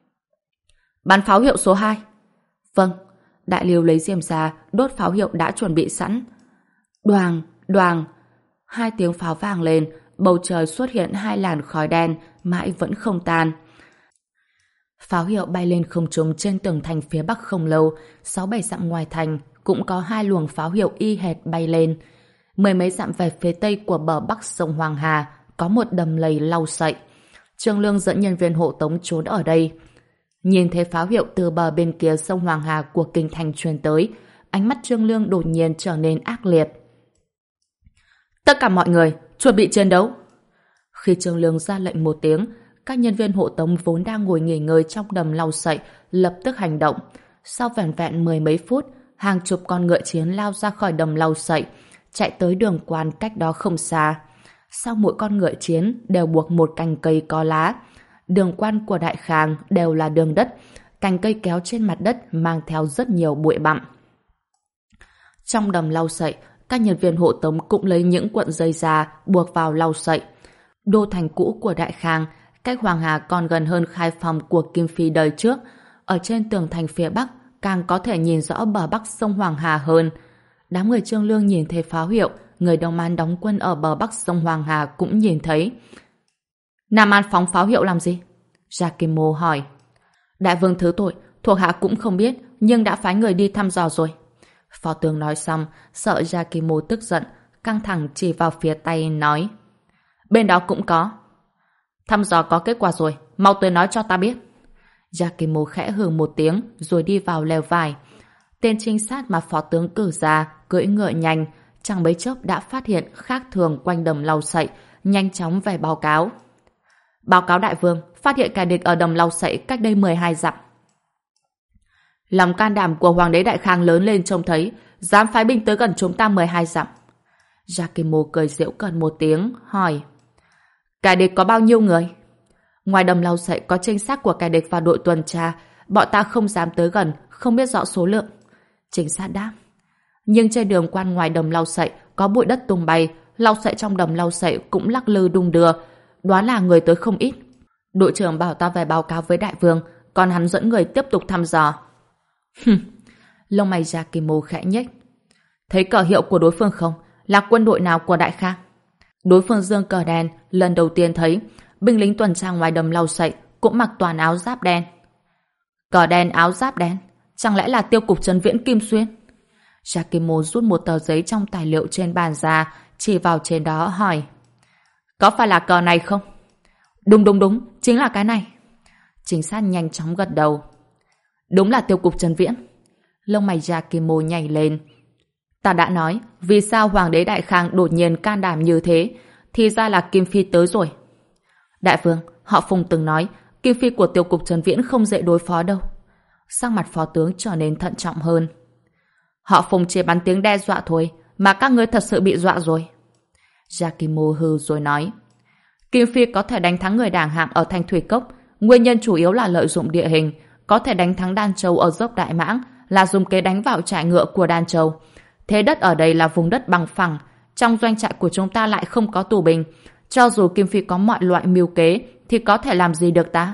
Bắn pháo hiệu số hai. Vâng. Đại Liêu lấy diêm ra, đốt pháo hiệu đã chuẩn bị sẵn. Đoàng, đoàng. Hai tiếng pháo vang lên, bầu trời xuất hiện hai làn khói đen, mãi vẫn không tan. Pháo hiệu bay lên không trung trên tường thành phía bắc không lâu, sáu bảy dặm ngoài thành cũng có hai luồng pháo hiệu y hệt bay lên. Mười mấy dặm về phía tây của bờ bắc sông Hoàng Hà có một đầm lầy lau sậy. Trương Lương dẫn nhân viên hộ tống trốn ở đây. Nhìn thấy pháo hiệu từ bờ bên kia sông Hoàng Hà của kinh thành truyền tới, ánh mắt Trương Lương đột nhiên trở nên ác liệt. Tất cả mọi người, chuẩn bị chiến đấu. Khi Trương Lương ra lệnh một tiếng, các nhân viên hộ tống vốn đang ngồi nghỉ ngơi trong đầm lau sậy lập tức hành động. Sau vẻn vẹn mười mấy phút, hàng chục con ngựa chiến lao ra khỏi đầm lau sậy, chạy tới đường quan cách đó không xa. Sau mỗi con ngựa chiến đều buộc một cành cây có lá. Đường quan của Đại Khang đều là đường đất, cành cây kéo trên mặt đất mang theo rất nhiều bụi bặm. Trong đầm lau sậy, các nhân viên hộ tống cũng lấy những cuộn dây ra buộc vào lau sậy. Đô thành cũ của Đại Khang, cách Hoàng Hà còn gần hơn khai phòng của Kim Phi đời trước. Ở trên tường thành phía bắc càng có thể nhìn rõ bờ bắc sông Hoàng Hà hơn. Đám người Trương Lương nhìn thấy pháo hiệu, người Đông An đóng quân ở bờ bắc sông Hoàng Hà cũng nhìn thấy. Nam An phóng pháo hiệu làm gì? Giacomo hỏi. Đại vương thứ tội, thuộc hạ cũng không biết, nhưng đã phái người đi thăm dò rồi. Phó tướng nói xong, sợ Giacomo tức giận, căng thẳng chỉ vào phía tay nói. Bên đó cũng có. Thăm dò có kết quả rồi, mau tới nói cho ta biết. Giacomo khẽ hừ một tiếng rồi đi vào lều vải. Tên trinh sát mà phó tướng cử ra cưỡi ngựa nhanh, chẳng mấy chốc đã phát hiện khác thường quanh đầm lau sậy, nhanh chóng về báo cáo. Báo cáo đại vương, phát hiện kẻ địch ở đầm lau sậy cách đây mười hai dặm. Lòng can đảm của hoàng đế Đại Khang lớn lên trông thấy, dám phái binh tới gần chúng ta mười hai dặm. Giacomo cười giễu cợt một tiếng, hỏi. Kẻ địch có bao nhiêu người? Ngoài đầm lau sậy có trinh sát của kẻ địch và đội tuần tra, bọn ta không dám tới gần, không biết rõ số lượng. Trinh sát đáp. Nhưng trên đường quan ngoài đầm lau sậy có bụi đất tung bay, lau sậy trong đầm lau sậy cũng lắc lư đung đưa, đoán là người tới không ít. Đội trưởng bảo ta về báo cáo với đại vương, còn hắn dẫn người tiếp tục thăm dò. Lông mày Giacomo khẽ nhếch. Thấy cờ hiệu của đối phương không? Là quân đội nào của Đại Khang? Đối phương giương cờ đen, lần đầu tiên thấy binh lính tuần tra ngoài đầm lau sậy cũng mặc toàn áo giáp đen. Cờ đen áo giáp đen, chẳng lẽ là tiêu cục Trấn Viễn Kim Xuyên? Giacomo rút một tờ giấy trong tài liệu trên bàn ra, chỉ vào trên đó hỏi. Có phải là cờ này không? Đúng đúng đúng, chính là cái này. Trinh sát nhanh chóng gật đầu. Đúng là tiêu cục Trấn Viễn. Lông mày Giacomo nhảy lên. Ta đã nói, vì sao hoàng đế Đại Khang đột nhiên can đảm như thế, thì ra là Kim Phi tới rồi. Đại vương, họ Phùng từng nói, Kim Phi của tiêu cục Trấn Viễn không dễ đối phó đâu. Sắc mặt phó tướng trở nên thận trọng hơn. Họ Phùng chỉ bắn tiếng đe dọa thôi, mà các ngươi thật sự bị dọa rồi. Giacomo hừ rồi nói. Kim Phi có thể đánh thắng người đảng hạng ở Thanh Thủy Cốc, nguyên nhân chủ yếu là lợi dụng địa hình, có thể đánh thắng Đan Châu ở dốc Đại Mãng là dùng kế đánh vào trại ngựa của Đan Châu. Thế đất ở đây là vùng đất bằng phẳng, trong doanh trại của chúng ta lại không có tù binh. Cho dù Kim Phi có mọi loại mưu kế, thì có thể làm gì được ta?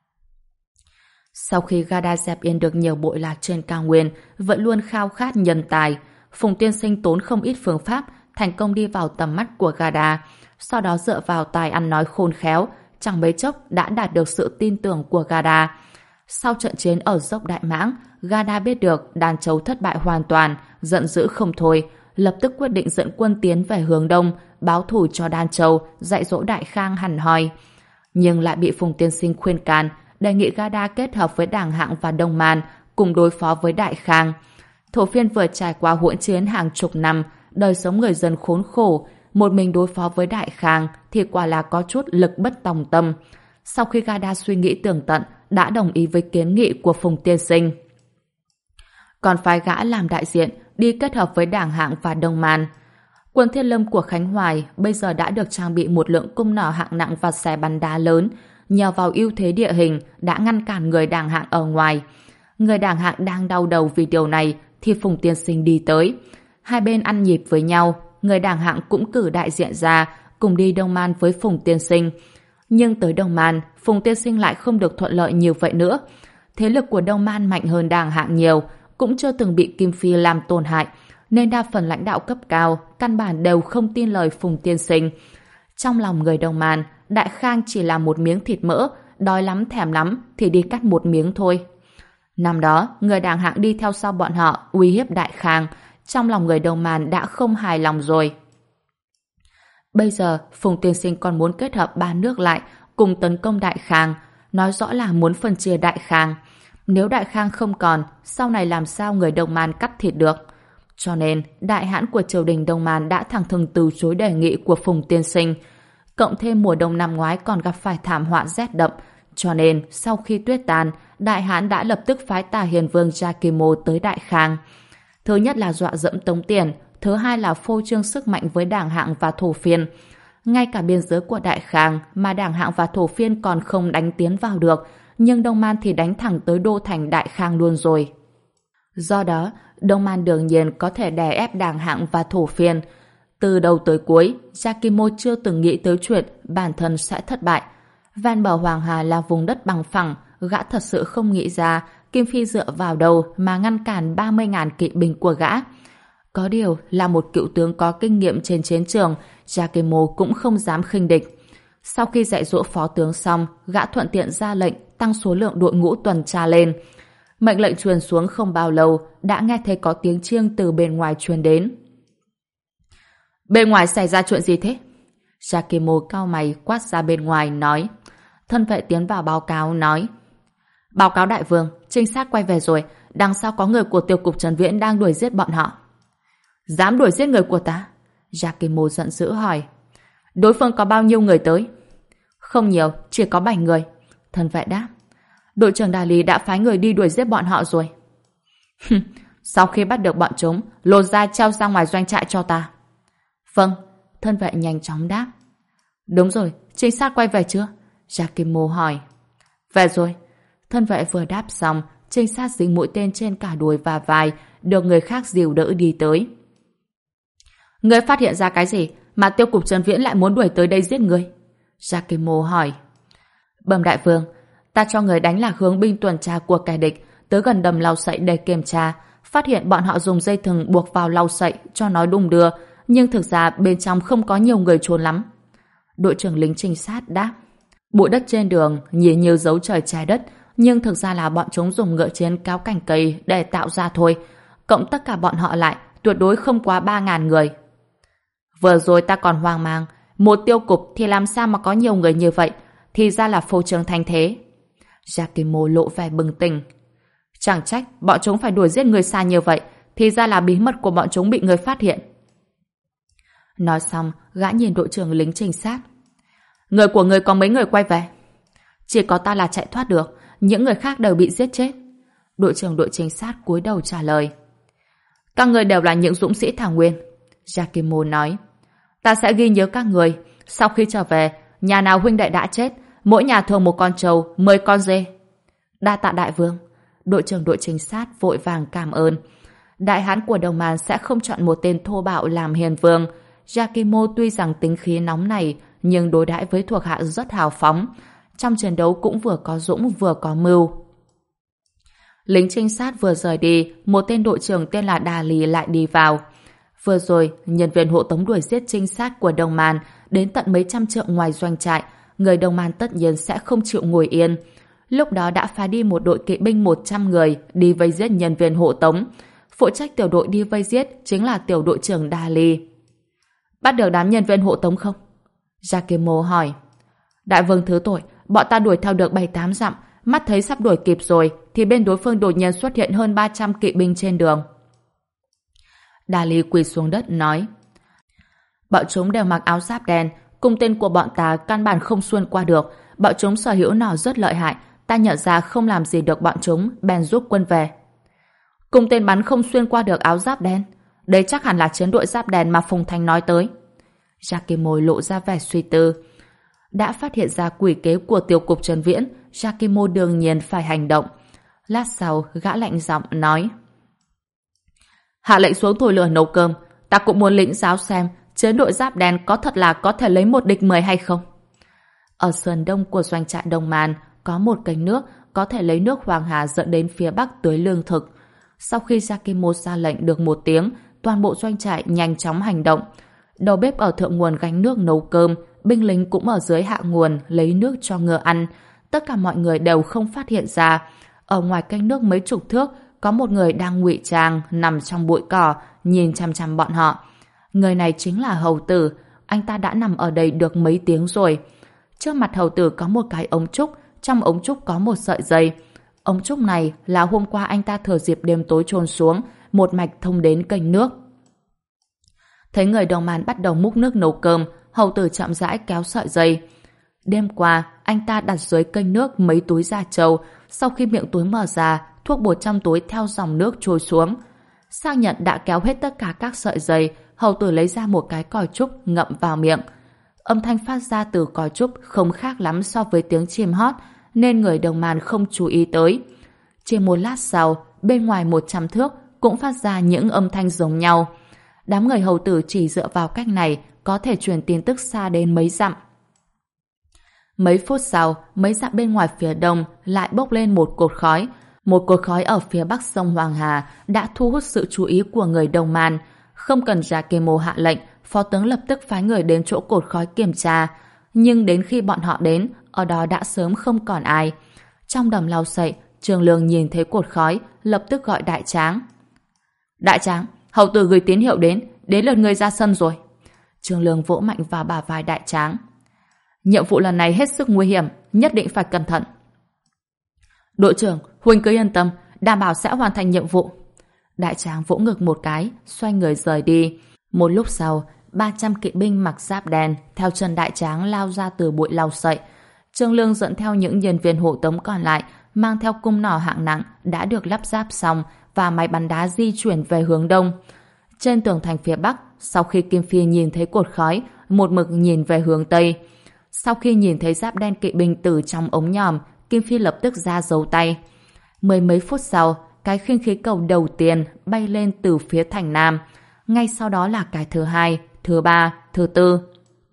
Sau khi Gada dẹp yên được nhiều bội lạc trên cao nguyên, vẫn luôn khao khát nhân tài, Phùng tiên sinh tốn không ít phương pháp, thành công đi vào tầm mắt của Gada. Sau đó dựa vào tài ăn nói khôn khéo, chẳng mấy chốc đã đạt được sự tin tưởng của Gada. Sau trận chiến ở dốc Đại Mãng, Gada biết được Đan Châu thất bại hoàn toàn, giận dữ không thôi, lập tức quyết định dẫn quân tiến về hướng đông, báo thù cho Đan Châu, dạy dỗ Đại Khang hẳn hoi. Nhưng lại bị Phùng tiên sinh khuyên can, đề nghị Gada kết hợp với Đảng Hạng và Đông Man, cùng đối phó với Đại Khang. Thổ Phiên vừa trải qua hỗn chiến hàng chục năm, đời sống người dân khốn khổ, một mình đối phó với Đại Khang thì quả là có chút lực bất tòng tâm. Sau khi Gada suy nghĩ tường tận, đã đồng ý với kiến nghị của Phùng tiên sinh. Còn phái gã làm đại diện, đi kết hợp với Đảng Hạng và Đông Man. Quân Thiên Lâm của Khánh Hoài bây giờ đã được trang bị một lượng cung nỏ hạng nặng và xe bắn đá lớn, nhờ vào ưu thế địa hình đã ngăn cản người Đảng Hạng ở ngoài. Người Đảng Hạng đang đau đầu vì điều này thì Phùng tiên sinh đi tới. hai bên ăn nhịp với nhau, người đảng hạng cũng cử đại diện ra, cùng đi Đông Man với Phùng Tiên Sinh. Nhưng tới Đông Man, Phùng Tiên Sinh lại không được thuận lợi nhiều vậy nữa. Thế lực của Đông Man mạnh hơn đảng hạng nhiều, cũng chưa từng bị Kim Phi làm tổn hại, nên đa phần lãnh đạo cấp cao, căn bản đều không tin lời Phùng Tiên Sinh. Trong lòng người Đông Man, Đại Khang chỉ là một miếng thịt mỡ, đói lắm thèm lắm thì đi cắt một miếng thôi. Năm đó, người đảng hạng đi theo sau bọn họ uy hiếp Đại Khang, trong lòng người Đông Man đã không hài lòng rồi. Bây giờ, Phùng Tiên Sinh còn muốn kết hợp ba nước lại cùng tấn công Đại Khang, nói rõ là muốn phân chia Đại Khang. Nếu Đại Khang không còn, sau này làm sao người Đông Man cắt thịt được? Cho nên, đại hãn của triều đình Đông Man đã thẳng thừng từ chối đề nghị của Phùng Tiên Sinh. Cộng thêm mùa đông năm ngoái còn gặp phải thảm họa rét đậm, cho nên sau khi tuyết tan, đại hãn đã lập tức phái Tả Hiền Vương Giakimo tới Đại Khang. Thứ nhất là dọa dẫm tống tiền, thứ hai là phô trương sức mạnh với đảng hạng và thổ phiên. Ngay cả biên giới của Đại Khang mà đảng hạng và thổ phiên còn không đánh tiến vào được, nhưng Đông Man thì đánh thẳng tới đô thành Đại Khang luôn rồi. Do đó, Đông Man đương nhiên có thể đè ép đảng hạng và thổ phiên. Từ đầu tới cuối, Giakimo chưa từng nghĩ tới chuyện bản thân sẽ thất bại. Van Bờ Hoàng Hà là vùng đất bằng phẳng, gã thật sự không nghĩ ra Kim Phi dựa vào đâu mà ngăn cản ba mươi nghìn kỵ binh của gã. Có điều là một cựu tướng có kinh nghiệm trên chiến trường, Giakimo cũng không dám khinh địch. Sau khi dạy dỗ phó tướng xong, gã thuận tiện ra lệnh tăng số lượng đội ngũ tuần tra lên. Mệnh lệnh truyền xuống không bao lâu, đã nghe thấy có tiếng chiêng từ bên ngoài truyền đến. Bên ngoài xảy ra chuyện gì thế? Giakimo cau mày quát ra bên ngoài nói. Thân vệ tiến vào báo cáo nói. Báo cáo đại vương, trinh sát quay về rồi, đằng sau có người của tiêu cục Trần Viễn đang đuổi giết bọn họ. Dám đuổi giết người của ta? Giakimo giận dữ hỏi. Đối phương có bao nhiêu người tới? Không nhiều, chỉ có bảy người. Thân vệ đáp. Đội trưởng Đà Lý đã phái người đi đuổi giết bọn họ rồi. Sau khi bắt được bọn chúng, lột ra treo ra ngoài doanh trại cho ta. Vâng, thân vệ nhanh chóng đáp. Đúng rồi, trinh sát quay về chưa? Giakimo hỏi. Về rồi. Thân vệ vừa đáp xong, trinh sát dính mũi tên trên cả đùi và vai, được người khác dìu đỡ đi tới. Ngươi phát hiện ra cái gì mà tiêu cục Trần Viễn lại muốn đuổi tới đây giết ngươi? Giakimo hỏi. Bẩm đại vương, ta cho người đánh lạc hướng binh tuần tra của kẻ địch tới gần đầm lau sậy để kiểm tra, phát hiện bọn họ dùng dây thừng buộc vào lau sậy cho nó đung đưa, nhưng thực ra bên trong không có nhiều người trốn lắm. Đội trưởng lính trinh sát đáp. Bụi đất trên đường nhìn như dấu trời trái đất, nhưng thực ra là bọn chúng dùng ngựa chiến kéo cành cây để tạo ra thôi. Cộng tất cả bọn họ lại, tuyệt đối không quá ba ngàn người. Vừa rồi ta còn hoang mang, một tiêu cục thì làm sao mà có nhiều người như vậy, thì ra là phô trương thanh thế. Giakimo lộ vẻ bừng tỉnh. Chẳng trách bọn chúng phải đuổi giết người xa như vậy, thì ra là bí mật của bọn chúng bị người phát hiện. Nói xong, gã nhìn đội trưởng lính trinh sát. Người của người có mấy người quay về? Chỉ có ta là chạy thoát được, những người khác đều bị giết chết. Đội trưởng đội trinh sát cúi đầu trả lời. Các người đều là những dũng sĩ Thảo Nguyên. Giakimo nói. Ta sẽ ghi nhớ các người. Sau khi trở về, nhà nào huynh đệ đã chết, mỗi nhà thường một con trâu, mười con dê. Đa tạ đại vương. Đội trưởng đội trinh sát vội vàng cảm ơn. Đại hán của Đông Man sẽ không chọn một tên thô bạo làm hiền vương. Giakimo tuy rằng tính khí nóng này, nhưng đối đãi với thuộc hạ rất hào phóng. Trong chiến đấu cũng vừa có dũng vừa có mưu. Lính trinh sát vừa rời đi, một tên đội trưởng tên là Đà Lì lại đi vào. Vừa rồi, nhân viên hộ tống đuổi giết trinh sát của Đông Man đến tận mấy trăm trượng ngoài doanh trại, người Đông Man tất nhiên sẽ không chịu ngồi yên. Lúc đó đã phái đi một đội kỵ binh một trăm người đi vây giết nhân viên hộ tống. Phụ trách tiểu đội đi vây giết chính là tiểu đội trưởng Đà Lì. Bắt được đám nhân viên hộ tống không? Giakimo hỏi. Đại vương thứ tội, bọn ta đuổi theo được bảy tám dặm, mắt thấy sắp đuổi kịp rồi, thì bên đối phương đột nhiên xuất hiện hơn ba trăm kỵ binh trên đường. Đà Lì quỳ xuống đất nói. Bọn chúng đều mặc áo giáp đen, cung tên của bọn ta căn bản không xuyên qua được, bọn chúng sở hữu nỏ rất lợi hại, ta nhận ra không làm gì được bọn chúng, bèn giúp quân về. Cung tên bắn không xuyên qua được áo giáp đen, đây chắc hẳn là chiến đội giáp đen mà Phùng Thanh nói tới. Giakimo lộ ra vẻ suy tư. Đã phát hiện ra quỷ kế của tiêu cục Trần Viễn, Giakimo đương nhiên phải hành động. Lát sau, gã lạnh giọng nói. Hạ lệnh xuống thổi lửa nấu cơm, ta cũng muốn lĩnh giáo xem chế đội giáp đen có thật là có thể lấy một địch mười hay không. Ở sườn đông của doanh trại Đông Man có một kênh nước có thể lấy nước Hoàng Hà dẫn đến phía bắc tưới lương thực. Sau khi Yakimo ra lệnh được một tiếng, toàn bộ doanh trại nhanh chóng hành động. Đầu bếp ở thượng nguồn gánh nước nấu cơm, binh lính cũng ở dưới hạ nguồn lấy nước cho ngựa ăn. Tất cả mọi người đều không phát hiện ra. Ở ngoài kênh nước mấy chục thước, có một người đang ngụy trang nằm trong bụi cỏ, nhìn chăm chăm bọn họ. Người này chính là Hầu Tử. Anh ta đã nằm ở đây được mấy tiếng rồi. Trước mặt Hầu Tử có một cái ống trúc, trong ống trúc có một sợi dây. Ống trúc này là hôm qua anh ta thừa dịp đêm tối chôn xuống, một mạch thông đến kênh nước. Thấy người Đông Man bắt đầu múc nước nấu cơm, Hầu Tử chậm rãi kéo sợi dây. Đêm qua, anh ta đặt dưới kênh nước mấy túi da trâu, sau khi miệng túi mở ra, thuốc bột trong túi theo dòng nước trôi xuống. Xác nhận đã kéo hết tất cả các sợi dây, Hầu Tử lấy ra một cái còi trúc ngậm vào miệng. Âm thanh phát ra từ còi trúc không khác lắm so với tiếng chim hót, nên người Đông Man không chú ý tới. Chỉ một lát sau, bên ngoài một trăm thước cũng phát ra những âm thanh giống nhau. Đám người Hầu Tử chỉ dựa vào cách này có thể truyền tin tức xa đến mấy dặm. Mấy phút sau, mấy dặm bên ngoài phía đông lại bốc lên một cột khói. Một cột khói ở phía bắc sông Hoàng Hà đã thu hút sự chú ý của người Đông Man. Không cần Yakimo hạ lệnh, phó tướng lập tức phái người đến chỗ cột khói kiểm tra. Nhưng đến khi bọn họ đến, ở đó đã sớm không còn ai. Trong đầm lau sậy, Trường Lương nhìn thấy cột khói, lập tức gọi Đại Tráng. Đại Tráng, Hầu Tử gửi tín hiệu đến, đến lượt người ra sân rồi. Trường Lương vỗ mạnh vào bả vai Đại Tráng. Nhiệm vụ lần này hết sức nguy hiểm, nhất định phải cẩn thận. Đội trưởng, huynh cứ yên tâm, đảm bảo sẽ hoàn thành nhiệm vụ. Đại Tráng vỗ ngực một cái, xoay người rời đi. Một lúc sau, ba trăm kỵ binh mặc giáp đen theo chân Đại Tráng lao ra từ bụi lau sậy. Trương Lương dẫn theo những nhân viên hộ tống còn lại, mang theo cung nỏ hạng nặng đã được lắp ráp xong và máy bắn đá di chuyển về hướng đông. Trên tường thành phía bắc, sau khi Kim Phi nhìn thấy cột khói, một mực nhìn về hướng tây. Sau khi nhìn thấy giáp đen kỵ binh từ trong ống nhòm, Kim Phi lập tức ra dấu tay. Mười mấy phút sau, cái khinh khí cầu đầu tiên bay lên từ phía thành nam. Ngay sau đó là cái thứ hai, thứ ba, thứ tư.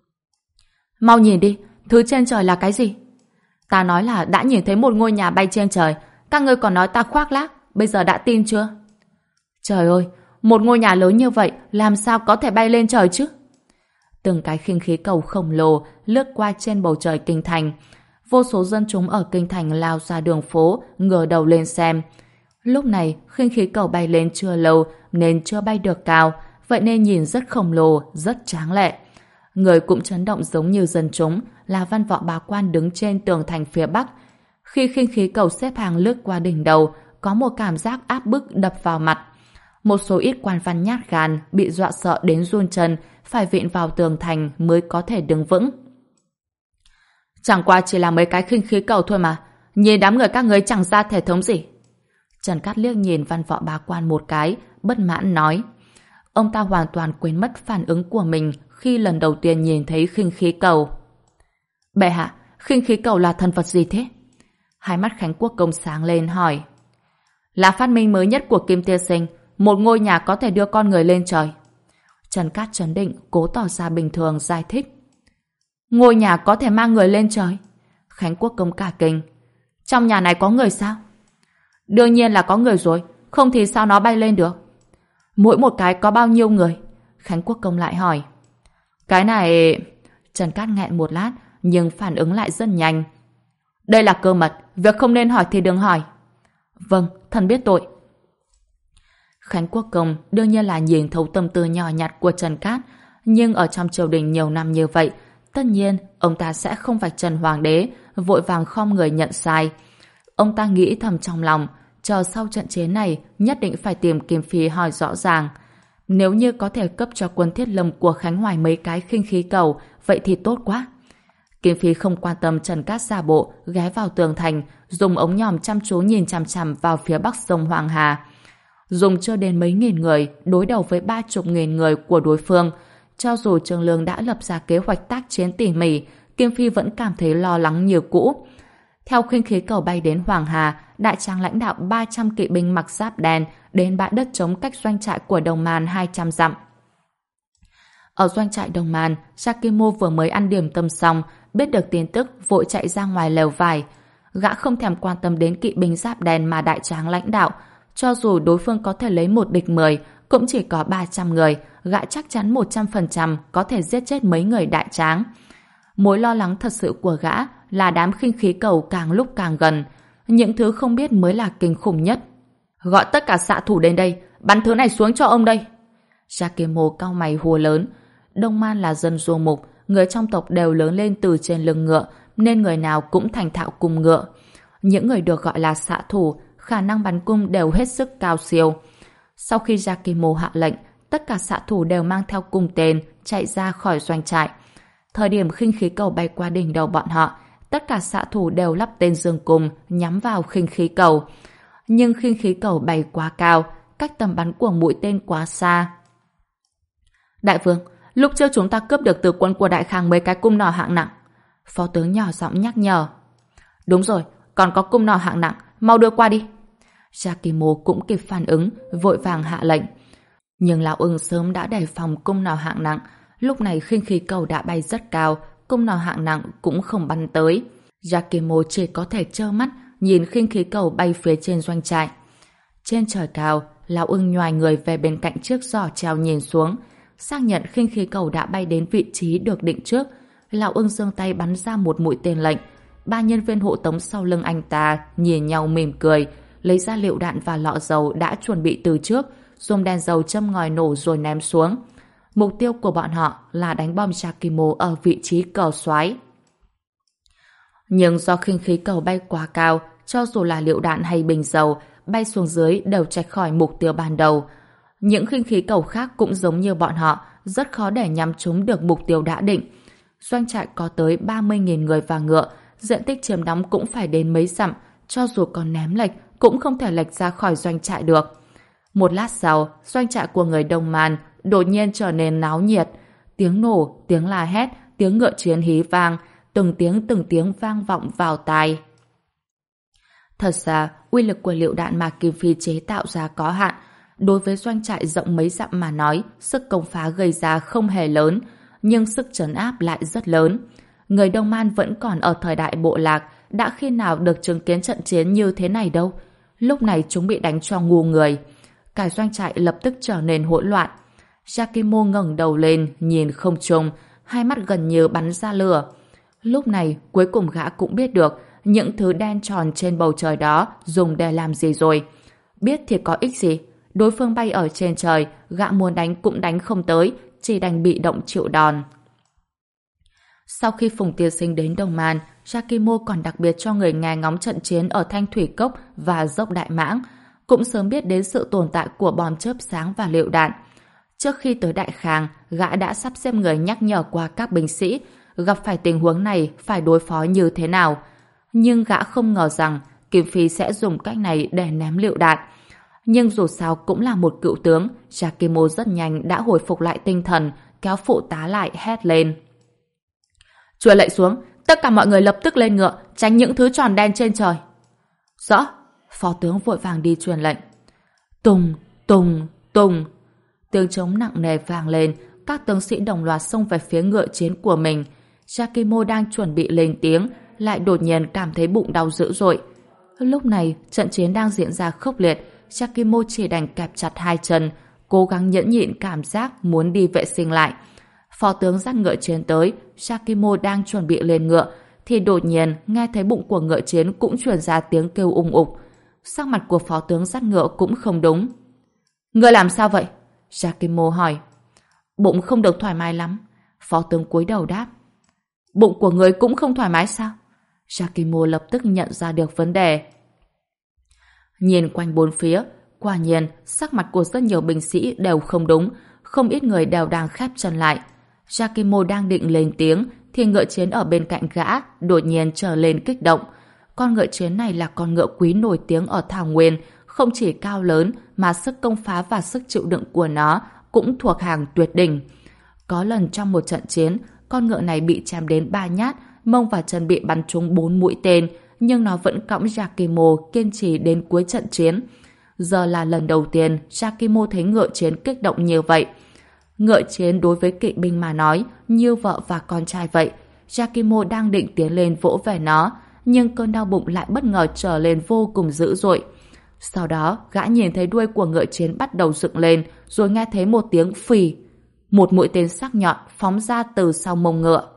Mau nhìn đi, thứ trên trời là cái gì? Ta nói là đã nhìn thấy một ngôi nhà bay trên trời. Các ngươi còn nói ta khoác lác, bây giờ đã tin chưa? Trời ơi, một ngôi nhà lớn như vậy làm sao có thể bay lên trời chứ? Từng cái khinh khí cầu khổng lồ lướt qua trên bầu trời kinh thành. Vô số dân chúng ở kinh thành lao ra đường phố, ngửa đầu lên xem. Lúc này, khinh khí cầu bay lên chưa lâu nên chưa bay được cao, vậy nên nhìn rất khổng lồ, rất tráng lệ. Người cũng chấn động giống như dân chúng, là văn võ bá quan đứng trên tường thành phía bắc. Khi khinh khí cầu xếp hàng lướt qua đỉnh đầu, có một cảm giác áp bức đập vào mặt. Một số ít quan văn nhát gan bị dọa sợ đến run chân, phải vịn vào tường thành mới có thể đứng vững. Chẳng qua chỉ là mấy cái khinh khí cầu thôi mà, nhìn đám người các ngươi chẳng ra thể thống gì. Trần Cát liếc nhìn văn võ bá quan một cái, bất mãn nói. Ông ta hoàn toàn quên mất phản ứng của mình khi lần đầu tiên nhìn thấy khinh khí cầu. Bệ hạ, khinh khí cầu là thần vật gì thế? Hai mắt Khánh Quốc Công sáng lên hỏi. Là phát minh mới nhất của Kim Tiên Sinh, một ngôi nhà có thể đưa con người lên trời. Trần Cát trấn định, cố tỏ ra bình thường giải thích. Ngôi nhà có thể mang người lên trời? Khánh Quốc Công cả kinh. Trong nhà này có người sao? Đương nhiên là có người rồi, không thì sao nó bay lên được? Mỗi một cái có bao nhiêu người? Khánh Quốc Công lại hỏi. Cái này... Trần Cát nghẹn một lát, nhưng phản ứng lại rất nhanh. Đây là cơ mật, việc không nên hỏi thì đừng hỏi. Vâng, thần biết tội. Khánh Quốc Công đương nhiên là nhìn thấu tâm tư nhỏ nhặt của Trần Cát, nhưng ở trong triều đình nhiều năm như vậy, tất nhiên ông ta sẽ không vạch trần hoàng đế, vội vàng khom người nhận sai. Ông ta nghĩ thầm trong lòng, chờ sau trận chiến này nhất định phải tìm Kim Phi hỏi rõ ràng. Nếu như có thể cấp cho quân Thiết Lâm của Khánh Hoài mấy cái khinh khí cầu, vậy thì tốt quá. Kim Phi không quan tâm Trần Cát giả bộ, ghé vào tường thành, dùng ống nhòm chăm chú nhìn chằm chằm vào phía bắc sông Hoàng Hà. Dùng chưa đến mấy nghìn người đối đầu với ba chục nghìn người của đối phương. Cho dù Trường Lương đã lập ra kế hoạch tác chiến tỉ mỉ, Kim Phi vẫn cảm thấy lo lắng như cũ. Theo khinh khí cầu bay đến Hoàng Hà, đại tráng lãnh đạo ba trăm kỵ binh mặc giáp đen đến bãi đất trống cách doanh trại của Đồng Man hai trăm dặm. Ở doanh trại Đồng Man, Yakimo vừa mới ăn điểm tâm xong, biết được tin tức vội chạy ra ngoài lều vải. Gã không thèm quan tâm đến kỵ binh giáp đen mà đại tráng lãnh đạo. Cho dù đối phương có thể lấy một địch mười, cũng chỉ có ba trăm người, gã chắc chắn một trăm phần trăm có thể giết chết mấy người đại tráng. Mối lo lắng thật sự của gã là đám khinh khí cầu càng lúc càng gần. Những thứ không biết mới là kinh khủng nhất. Gọi tất cả xạ thủ đến đây, bắn thứ này xuống cho ông đây. Yakimo cau mày hùa lớn. Đông Man là dân du mục, người trong tộc đều lớn lên từ trên lưng ngựa, nên người nào cũng thành thạo cùng ngựa. Những người được gọi là xạ thủ, khả năng bắn cung đều hết sức cao siêu. Sau khi Yakimo hạ lệnh, tất cả xạ thủ đều mang theo cung tên, chạy ra khỏi doanh trại. Thời điểm khinh khí cầu bay qua đỉnh đầu bọn họ, tất cả xạ thủ đều lắp tên dương cung nhắm vào khinh khí cầu. Nhưng khinh khí cầu bay quá cao, cách tầm bắn của mũi tên quá xa. Đại vương, lúc trước chúng ta cướp được từ quân của Đại Khang mấy cái cung nỏ hạng nặng. Phó tướng nhỏ giọng nhắc nhở. Đúng rồi, còn có cung nỏ hạng nặng, mau đưa qua đi. Yakimo cũng kịp phản ứng, vội vàng hạ lệnh. Nhưng lão ưng sớm đã đề phòng cung nỏ hạng nặng. Lúc này khinh khí cầu đã bay rất cao, cung nỏ hạng nặng cũng không bắn tới. Yakimo chỉ có thể trơ mắt nhìn khinh khí cầu bay phía trên doanh trại. Trên trời cao, lão ưng nhoài người về bên cạnh chiếc giỏ treo nhìn xuống, xác nhận khinh khí cầu đã bay đến vị trí được định trước. Lão ưng giương tay bắn ra một mũi tên lệnh. Ba nhân viên hộ tống sau lưng anh ta nhìn nhau mỉm cười, lấy ra lựu đạn và lọ dầu đã chuẩn bị từ trước, dùng đèn dầu châm ngòi nổ rồi ném xuống. Mục tiêu của bọn họ là đánh bom Yakimo ở vị trí cờ soái. Nhưng do khinh khí cầu bay quá cao, cho dù là lựu đạn hay bình dầu bay xuống dưới đều trạch khỏi mục tiêu ban đầu. Những khinh khí cầu khác cũng giống như bọn họ, rất khó để nhắm trúng được mục tiêu đã định. Doanh trại có tới ba mươi nghìn người và ngựa, diện tích chiếm đóng cũng phải đến mấy dặm, cho dù còn ném lệch cũng không thể lệch ra khỏi doanh trại được. Một lát sau, doanh trại của người Đông Man đột nhiên trở nên náo nhiệt. Tiếng nổ, tiếng la hét, tiếng ngựa chiến hí vang, từng tiếng từng tiếng vang vọng vào tai. Thật ra, uy lực của lựu đạn mà Kim Phi chế tạo ra có hạn. Đối với doanh trại rộng mấy dặm mà nói, sức công phá gây ra không hề lớn, nhưng sức trấn áp lại rất lớn. Người Đông Man vẫn còn ở thời đại bộ lạc, đã khi nào được chứng kiến trận chiến như thế này đâu. Lúc này chúng bị đánh cho ngu người. Cả doanh trại lập tức trở nên hỗn loạn. Yakimo ngẩng đầu lên, nhìn không trung, hai mắt gần như bắn ra lửa. Lúc này, cuối cùng gã cũng biết được những thứ đen tròn trên bầu trời đó dùng để làm gì rồi. Biết thì có ích gì. Đối phương bay ở trên trời, gã muốn đánh cũng đánh không tới, chỉ đành bị động chịu đòn. Sau khi Phùng Tiên Sinh đến Đồng Man, Yakimo còn đặc biệt cho người nghe ngóng trận chiến ở Thanh Thủy Cốc và Dốc Đại Mãng, cũng sớm biết đến sự tồn tại của bom chớp sáng và lựu đạn. Trước khi tới Đại Khang, gã đã sắp xếp người nhắc nhở qua các binh sĩ, gặp phải tình huống này phải đối phó như thế nào. Nhưng gã không ngờ rằng Kim Phi sẽ dùng cách này để ném lựu đạn. Nhưng dù sao cũng là một cựu tướng, Yakimo rất nhanh đã hồi phục lại tinh thần, kéo phụ tá lại hét lên. Truyền lệnh xuống, tất cả mọi người lập tức lên ngựa, tránh những thứ tròn đen trên trời. Rõ, phó tướng vội vàng đi truyền lệnh. Tùng, tùng, tùng. Tiếng trống nặng nề vang lên, các tướng sĩ đồng loạt xông về phía ngựa chiến của mình. Yakimo đang chuẩn bị lên tiếng, lại đột nhiên cảm thấy bụng đau dữ dội. Lúc này, trận chiến đang diễn ra khốc liệt, Yakimo chỉ đành kẹp chặt hai chân, cố gắng nhẫn nhịn cảm giác muốn đi vệ sinh lại. Phó tướng dắt ngựa chiến tới, Yakimo đang chuẩn bị lên ngựa, thì đột nhiên nghe thấy bụng của ngựa chiến cũng truyền ra tiếng kêu ùng ục. Sắc mặt của phó tướng dắt ngựa cũng không đúng. Ngươi làm sao vậy? Yakimo hỏi. Bụng không được thoải mái lắm. Phó tướng cúi đầu đáp. Bụng của ngươi cũng không thoải mái sao? Yakimo lập tức nhận ra được vấn đề. Nhìn quanh bốn phía, quả nhiên sắc mặt của rất nhiều binh sĩ đều không đúng, không ít người đều đang khép chân lại. Yakimo đang định lên tiếng thì ngựa chiến ở bên cạnh gã đột nhiên trở lên kích động. Con ngựa chiến này là con ngựa quý nổi tiếng ở Thảo Nguyên, không chỉ cao lớn mà sức công phá và sức chịu đựng của nó cũng thuộc hàng tuyệt đỉnh. Có lần trong một trận chiến, con ngựa này bị chém đến ba nhát, mông và chân bị bắn trúng bốn mũi tên, nhưng nó vẫn cõng Yakimo kiên trì đến cuối trận chiến. Giờ là lần đầu tiên Yakimo thấy ngựa chiến kích động như vậy. Ngựa chiến đối với kỵ binh mà nói như vợ và con trai vậy. Yakimo đang định tiến lên vỗ về nó, nhưng cơn đau bụng lại bất ngờ trở lên vô cùng dữ dội. Sau đó, gã nhìn thấy đuôi của ngựa chiến bắt đầu dựng lên, rồi nghe thấy một tiếng phì. Một mũi tên sắc nhọn phóng ra từ sau mông ngựa.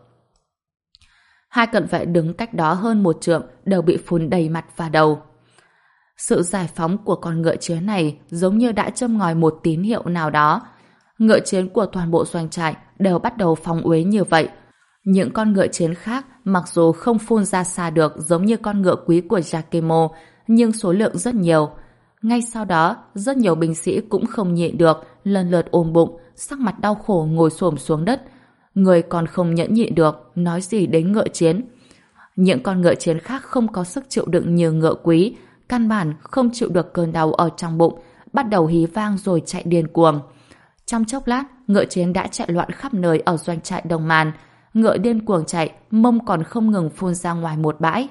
Hai cận vệ đứng cách đó hơn một trượng đều bị phun đầy mặt và đầu. Sự giải phóng của con ngựa chiến này giống như đã châm ngòi một tín hiệu nào đó. Ngựa chiến của toàn bộ doanh trại đều bắt đầu phóng uế như vậy. Những con ngựa chiến khác mặc dù không phun ra xa được giống như con ngựa quý của Yakimo, nhưng số lượng rất nhiều. Ngay sau đó, rất nhiều binh sĩ cũng không nhịn được, lần lượt ôm bụng, sắc mặt đau khổ ngồi xổm xuống đất. Người còn không nhẫn nhịn được, nói gì đến ngựa chiến. Những con ngựa chiến khác không có sức chịu đựng như ngựa quý, căn bản không chịu được cơn đau ở trong bụng, bắt đầu hí vang rồi chạy điên cuồng. Trong chốc lát, ngựa chiến đã chạy loạn khắp nơi ở doanh trại Đông Man. Ngựa điên cuồng chạy, mông còn không ngừng phun ra ngoài một bãi.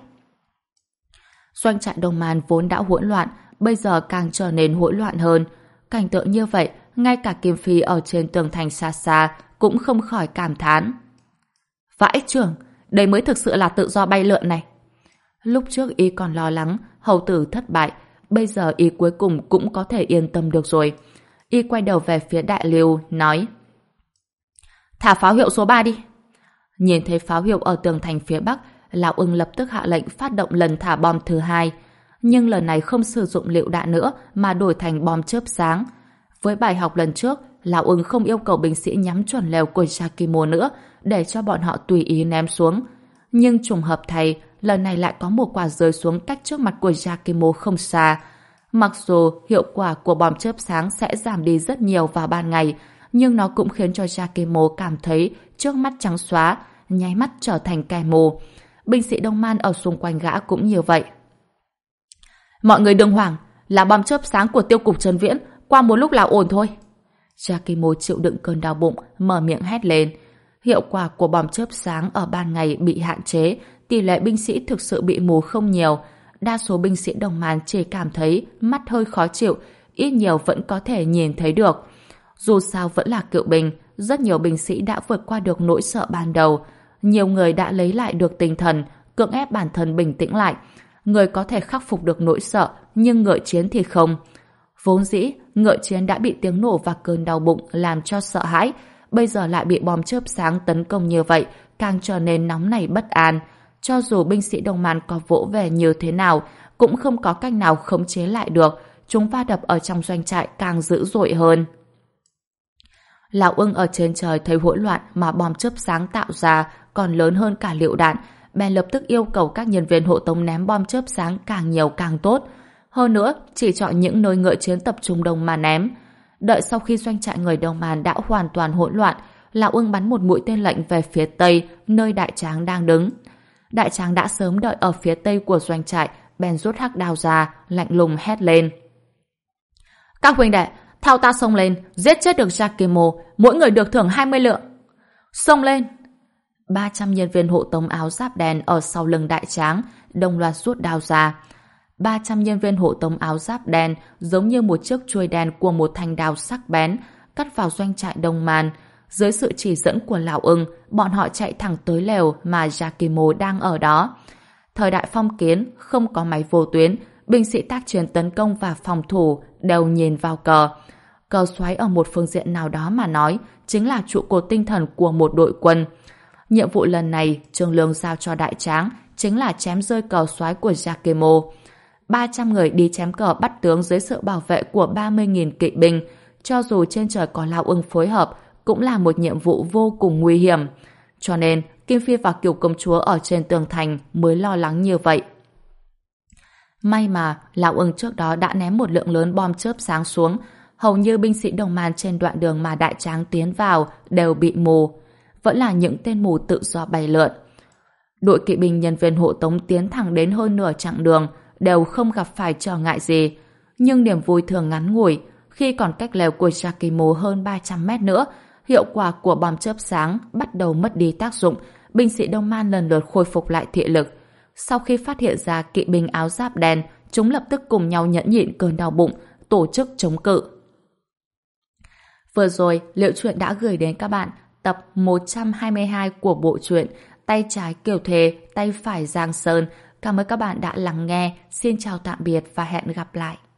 Doanh trại Đông Man vốn đã hỗn loạn, bây giờ càng trở nên hỗn loạn hơn. Cảnh tượng như vậy, ngay cả Kim Phi ở trên tường thành xa xa cũng không khỏi cảm thán. Vãi chưởng, đây mới thực sự là tự do bay lượn này. Lúc trước y còn lo lắng hầu tử thất bại, bây giờ y cuối cùng cũng có thể yên tâm được rồi. Y quay đầu về phía Đại Lưu, nói: Thả pháo hiệu số ba đi. Nhìn thấy pháo hiệu ở tường thành phía Bắc, Lão Ưng lập tức hạ lệnh phát động lần thả bom thứ hai. Nhưng lần này không sử dụng lựu đạn nữa mà đổi thành bom chớp sáng. Với bài học lần trước, Lão Ưng không yêu cầu binh sĩ nhắm chuẩn lều của Yakimo nữa để cho bọn họ tùy ý ném xuống. Nhưng trùng hợp thay, lần này lại có một quả rơi xuống cách trước mặt của Yakimo không xa. Mặc dù hiệu quả của bom chớp sáng sẽ giảm đi rất nhiều vào ban ngày, nhưng nó cũng khiến cho Yakimo cảm thấy trước mắt trắng xóa, nháy mắt trở thành kẻ mù. Binh sĩ Đông Man ở xung quanh gã cũng như vậy. Mọi người đừng hoảng, là bom chớp sáng của tiêu cục Trấn Viễn, qua một lúc là ổn thôi. Yakimo chịu đựng cơn đau bụng, mở miệng hét lên. Hiệu quả của bom chớp sáng ở ban ngày bị hạn chế, tỷ lệ binh sĩ thực sự bị mù không nhiều. Đa số binh sĩ Đông Man chỉ cảm thấy mắt hơi khó chịu, ít nhiều vẫn có thể nhìn thấy được. Dù sao vẫn là cựu binh, rất nhiều binh sĩ đã vượt qua được nỗi sợ ban đầu. Nhiều người đã lấy lại được tinh thần, cưỡng ép bản thân bình tĩnh lại. Người có thể khắc phục được nỗi sợ, nhưng ngựa chiến thì không. Vốn dĩ, ngựa chiến đã bị tiếng nổ và cơn đau bụng làm cho sợ hãi, bây giờ lại bị bom chớp sáng tấn công như vậy, càng trở nên nóng nảy bất an. Cho dù binh sĩ Đông Man có vỗ về như thế nào, cũng không có cách nào khống chế lại được, chúng va đập ở trong doanh trại càng dữ dội hơn. Lão Ưng ở trên trời thấy hỗn loạn mà bom chớp sáng tạo ra còn lớn hơn cả lựu đạn, bèn lập tức yêu cầu các nhân viên hộ tống ném bom chớp sáng càng nhiều càng tốt. Hơn nữa, chỉ chọn những nơi ngựa chiến tập trung đông mà ném. Đợi sau khi doanh trại người Đông Man đã hoàn toàn hỗn loạn, Lão Ưng bắn một mũi tên lệnh về phía tây, nơi Đại Tráng đang đứng. Đại Tráng đã sớm đợi ở phía tây của doanh trại, bèn rút hắc đao ra, lạnh lùng hét lên. Các huynh đệ, theo ta xông lên, giết chết được Yakimo, mỗi người được thưởng hai mươi lượng. Xông lên! ba trăm nhân viên hộ tống áo giáp đen ở sau lưng Đại Tráng đồng loạt rút đao ra. ba trăm nhân viên hộ tống áo giáp đen giống như một chiếc chuôi đen của một thanh đao sắc bén cắt vào doanh trại Đông Man. Dưới sự chỉ dẫn của Lão Ưng, bọn họ chạy thẳng tới lều mà Yakimo đang ở đó. Thời đại phong kiến, không có máy vô tuyến, binh sĩ tác chiến tấn công và phòng thủ đều nhìn vào cờ. Cờ xoáy ở một phương diện nào đó mà nói chính là trụ cột tinh thần của một đội quân. Nhiệm vụ lần này Trương Lương giao cho Đại Tráng chính là chém rơi cờ xoáy của Yakimo. ba trăm người đi chém cờ bắt tướng dưới sự bảo vệ của ba mươi nghìn kỵ binh. Cho dù trên trời có Lão Ưng phối hợp, cũng là một nhiệm vụ vô cùng nguy hiểm. Cho nên, Kim Phi và Kiều Công Chúa ở trên tường thành mới lo lắng như vậy. May mà, Lão Ưng trước đó đã ném một lượng lớn bom chớp sáng xuống. Hầu như binh sĩ Đông Man trên đoạn đường mà Đại Tráng tiến vào đều bị mù. Vẫn là những tên mù tự do bay lượn. Đội kỵ binh nhân viên hộ tống tiến thẳng đến hơn nửa chặng đường, đều không gặp phải trở ngại gì. Nhưng niềm vui thường ngắn ngủi, khi còn cách lều của Yakimo hơn ba trăm mét nữa, hiệu quả của bom chớp sáng bắt đầu mất đi tác dụng, binh sĩ Đông Man lần lượt khôi phục lại thị lực. Sau khi phát hiện ra kỵ binh áo giáp đen, chúng lập tức cùng nhau nhẫn nhịn cơn đau bụng, tổ chức chống cự. Vừa rồi, Liệu Truyện đã gửi đến các bạn tập một trăm hai mươi hai của bộ truyện Tay trái Kiều Thề, tay phải Giang Sơn. Cảm ơn các bạn đã lắng nghe. Xin chào tạm biệt và hẹn gặp lại.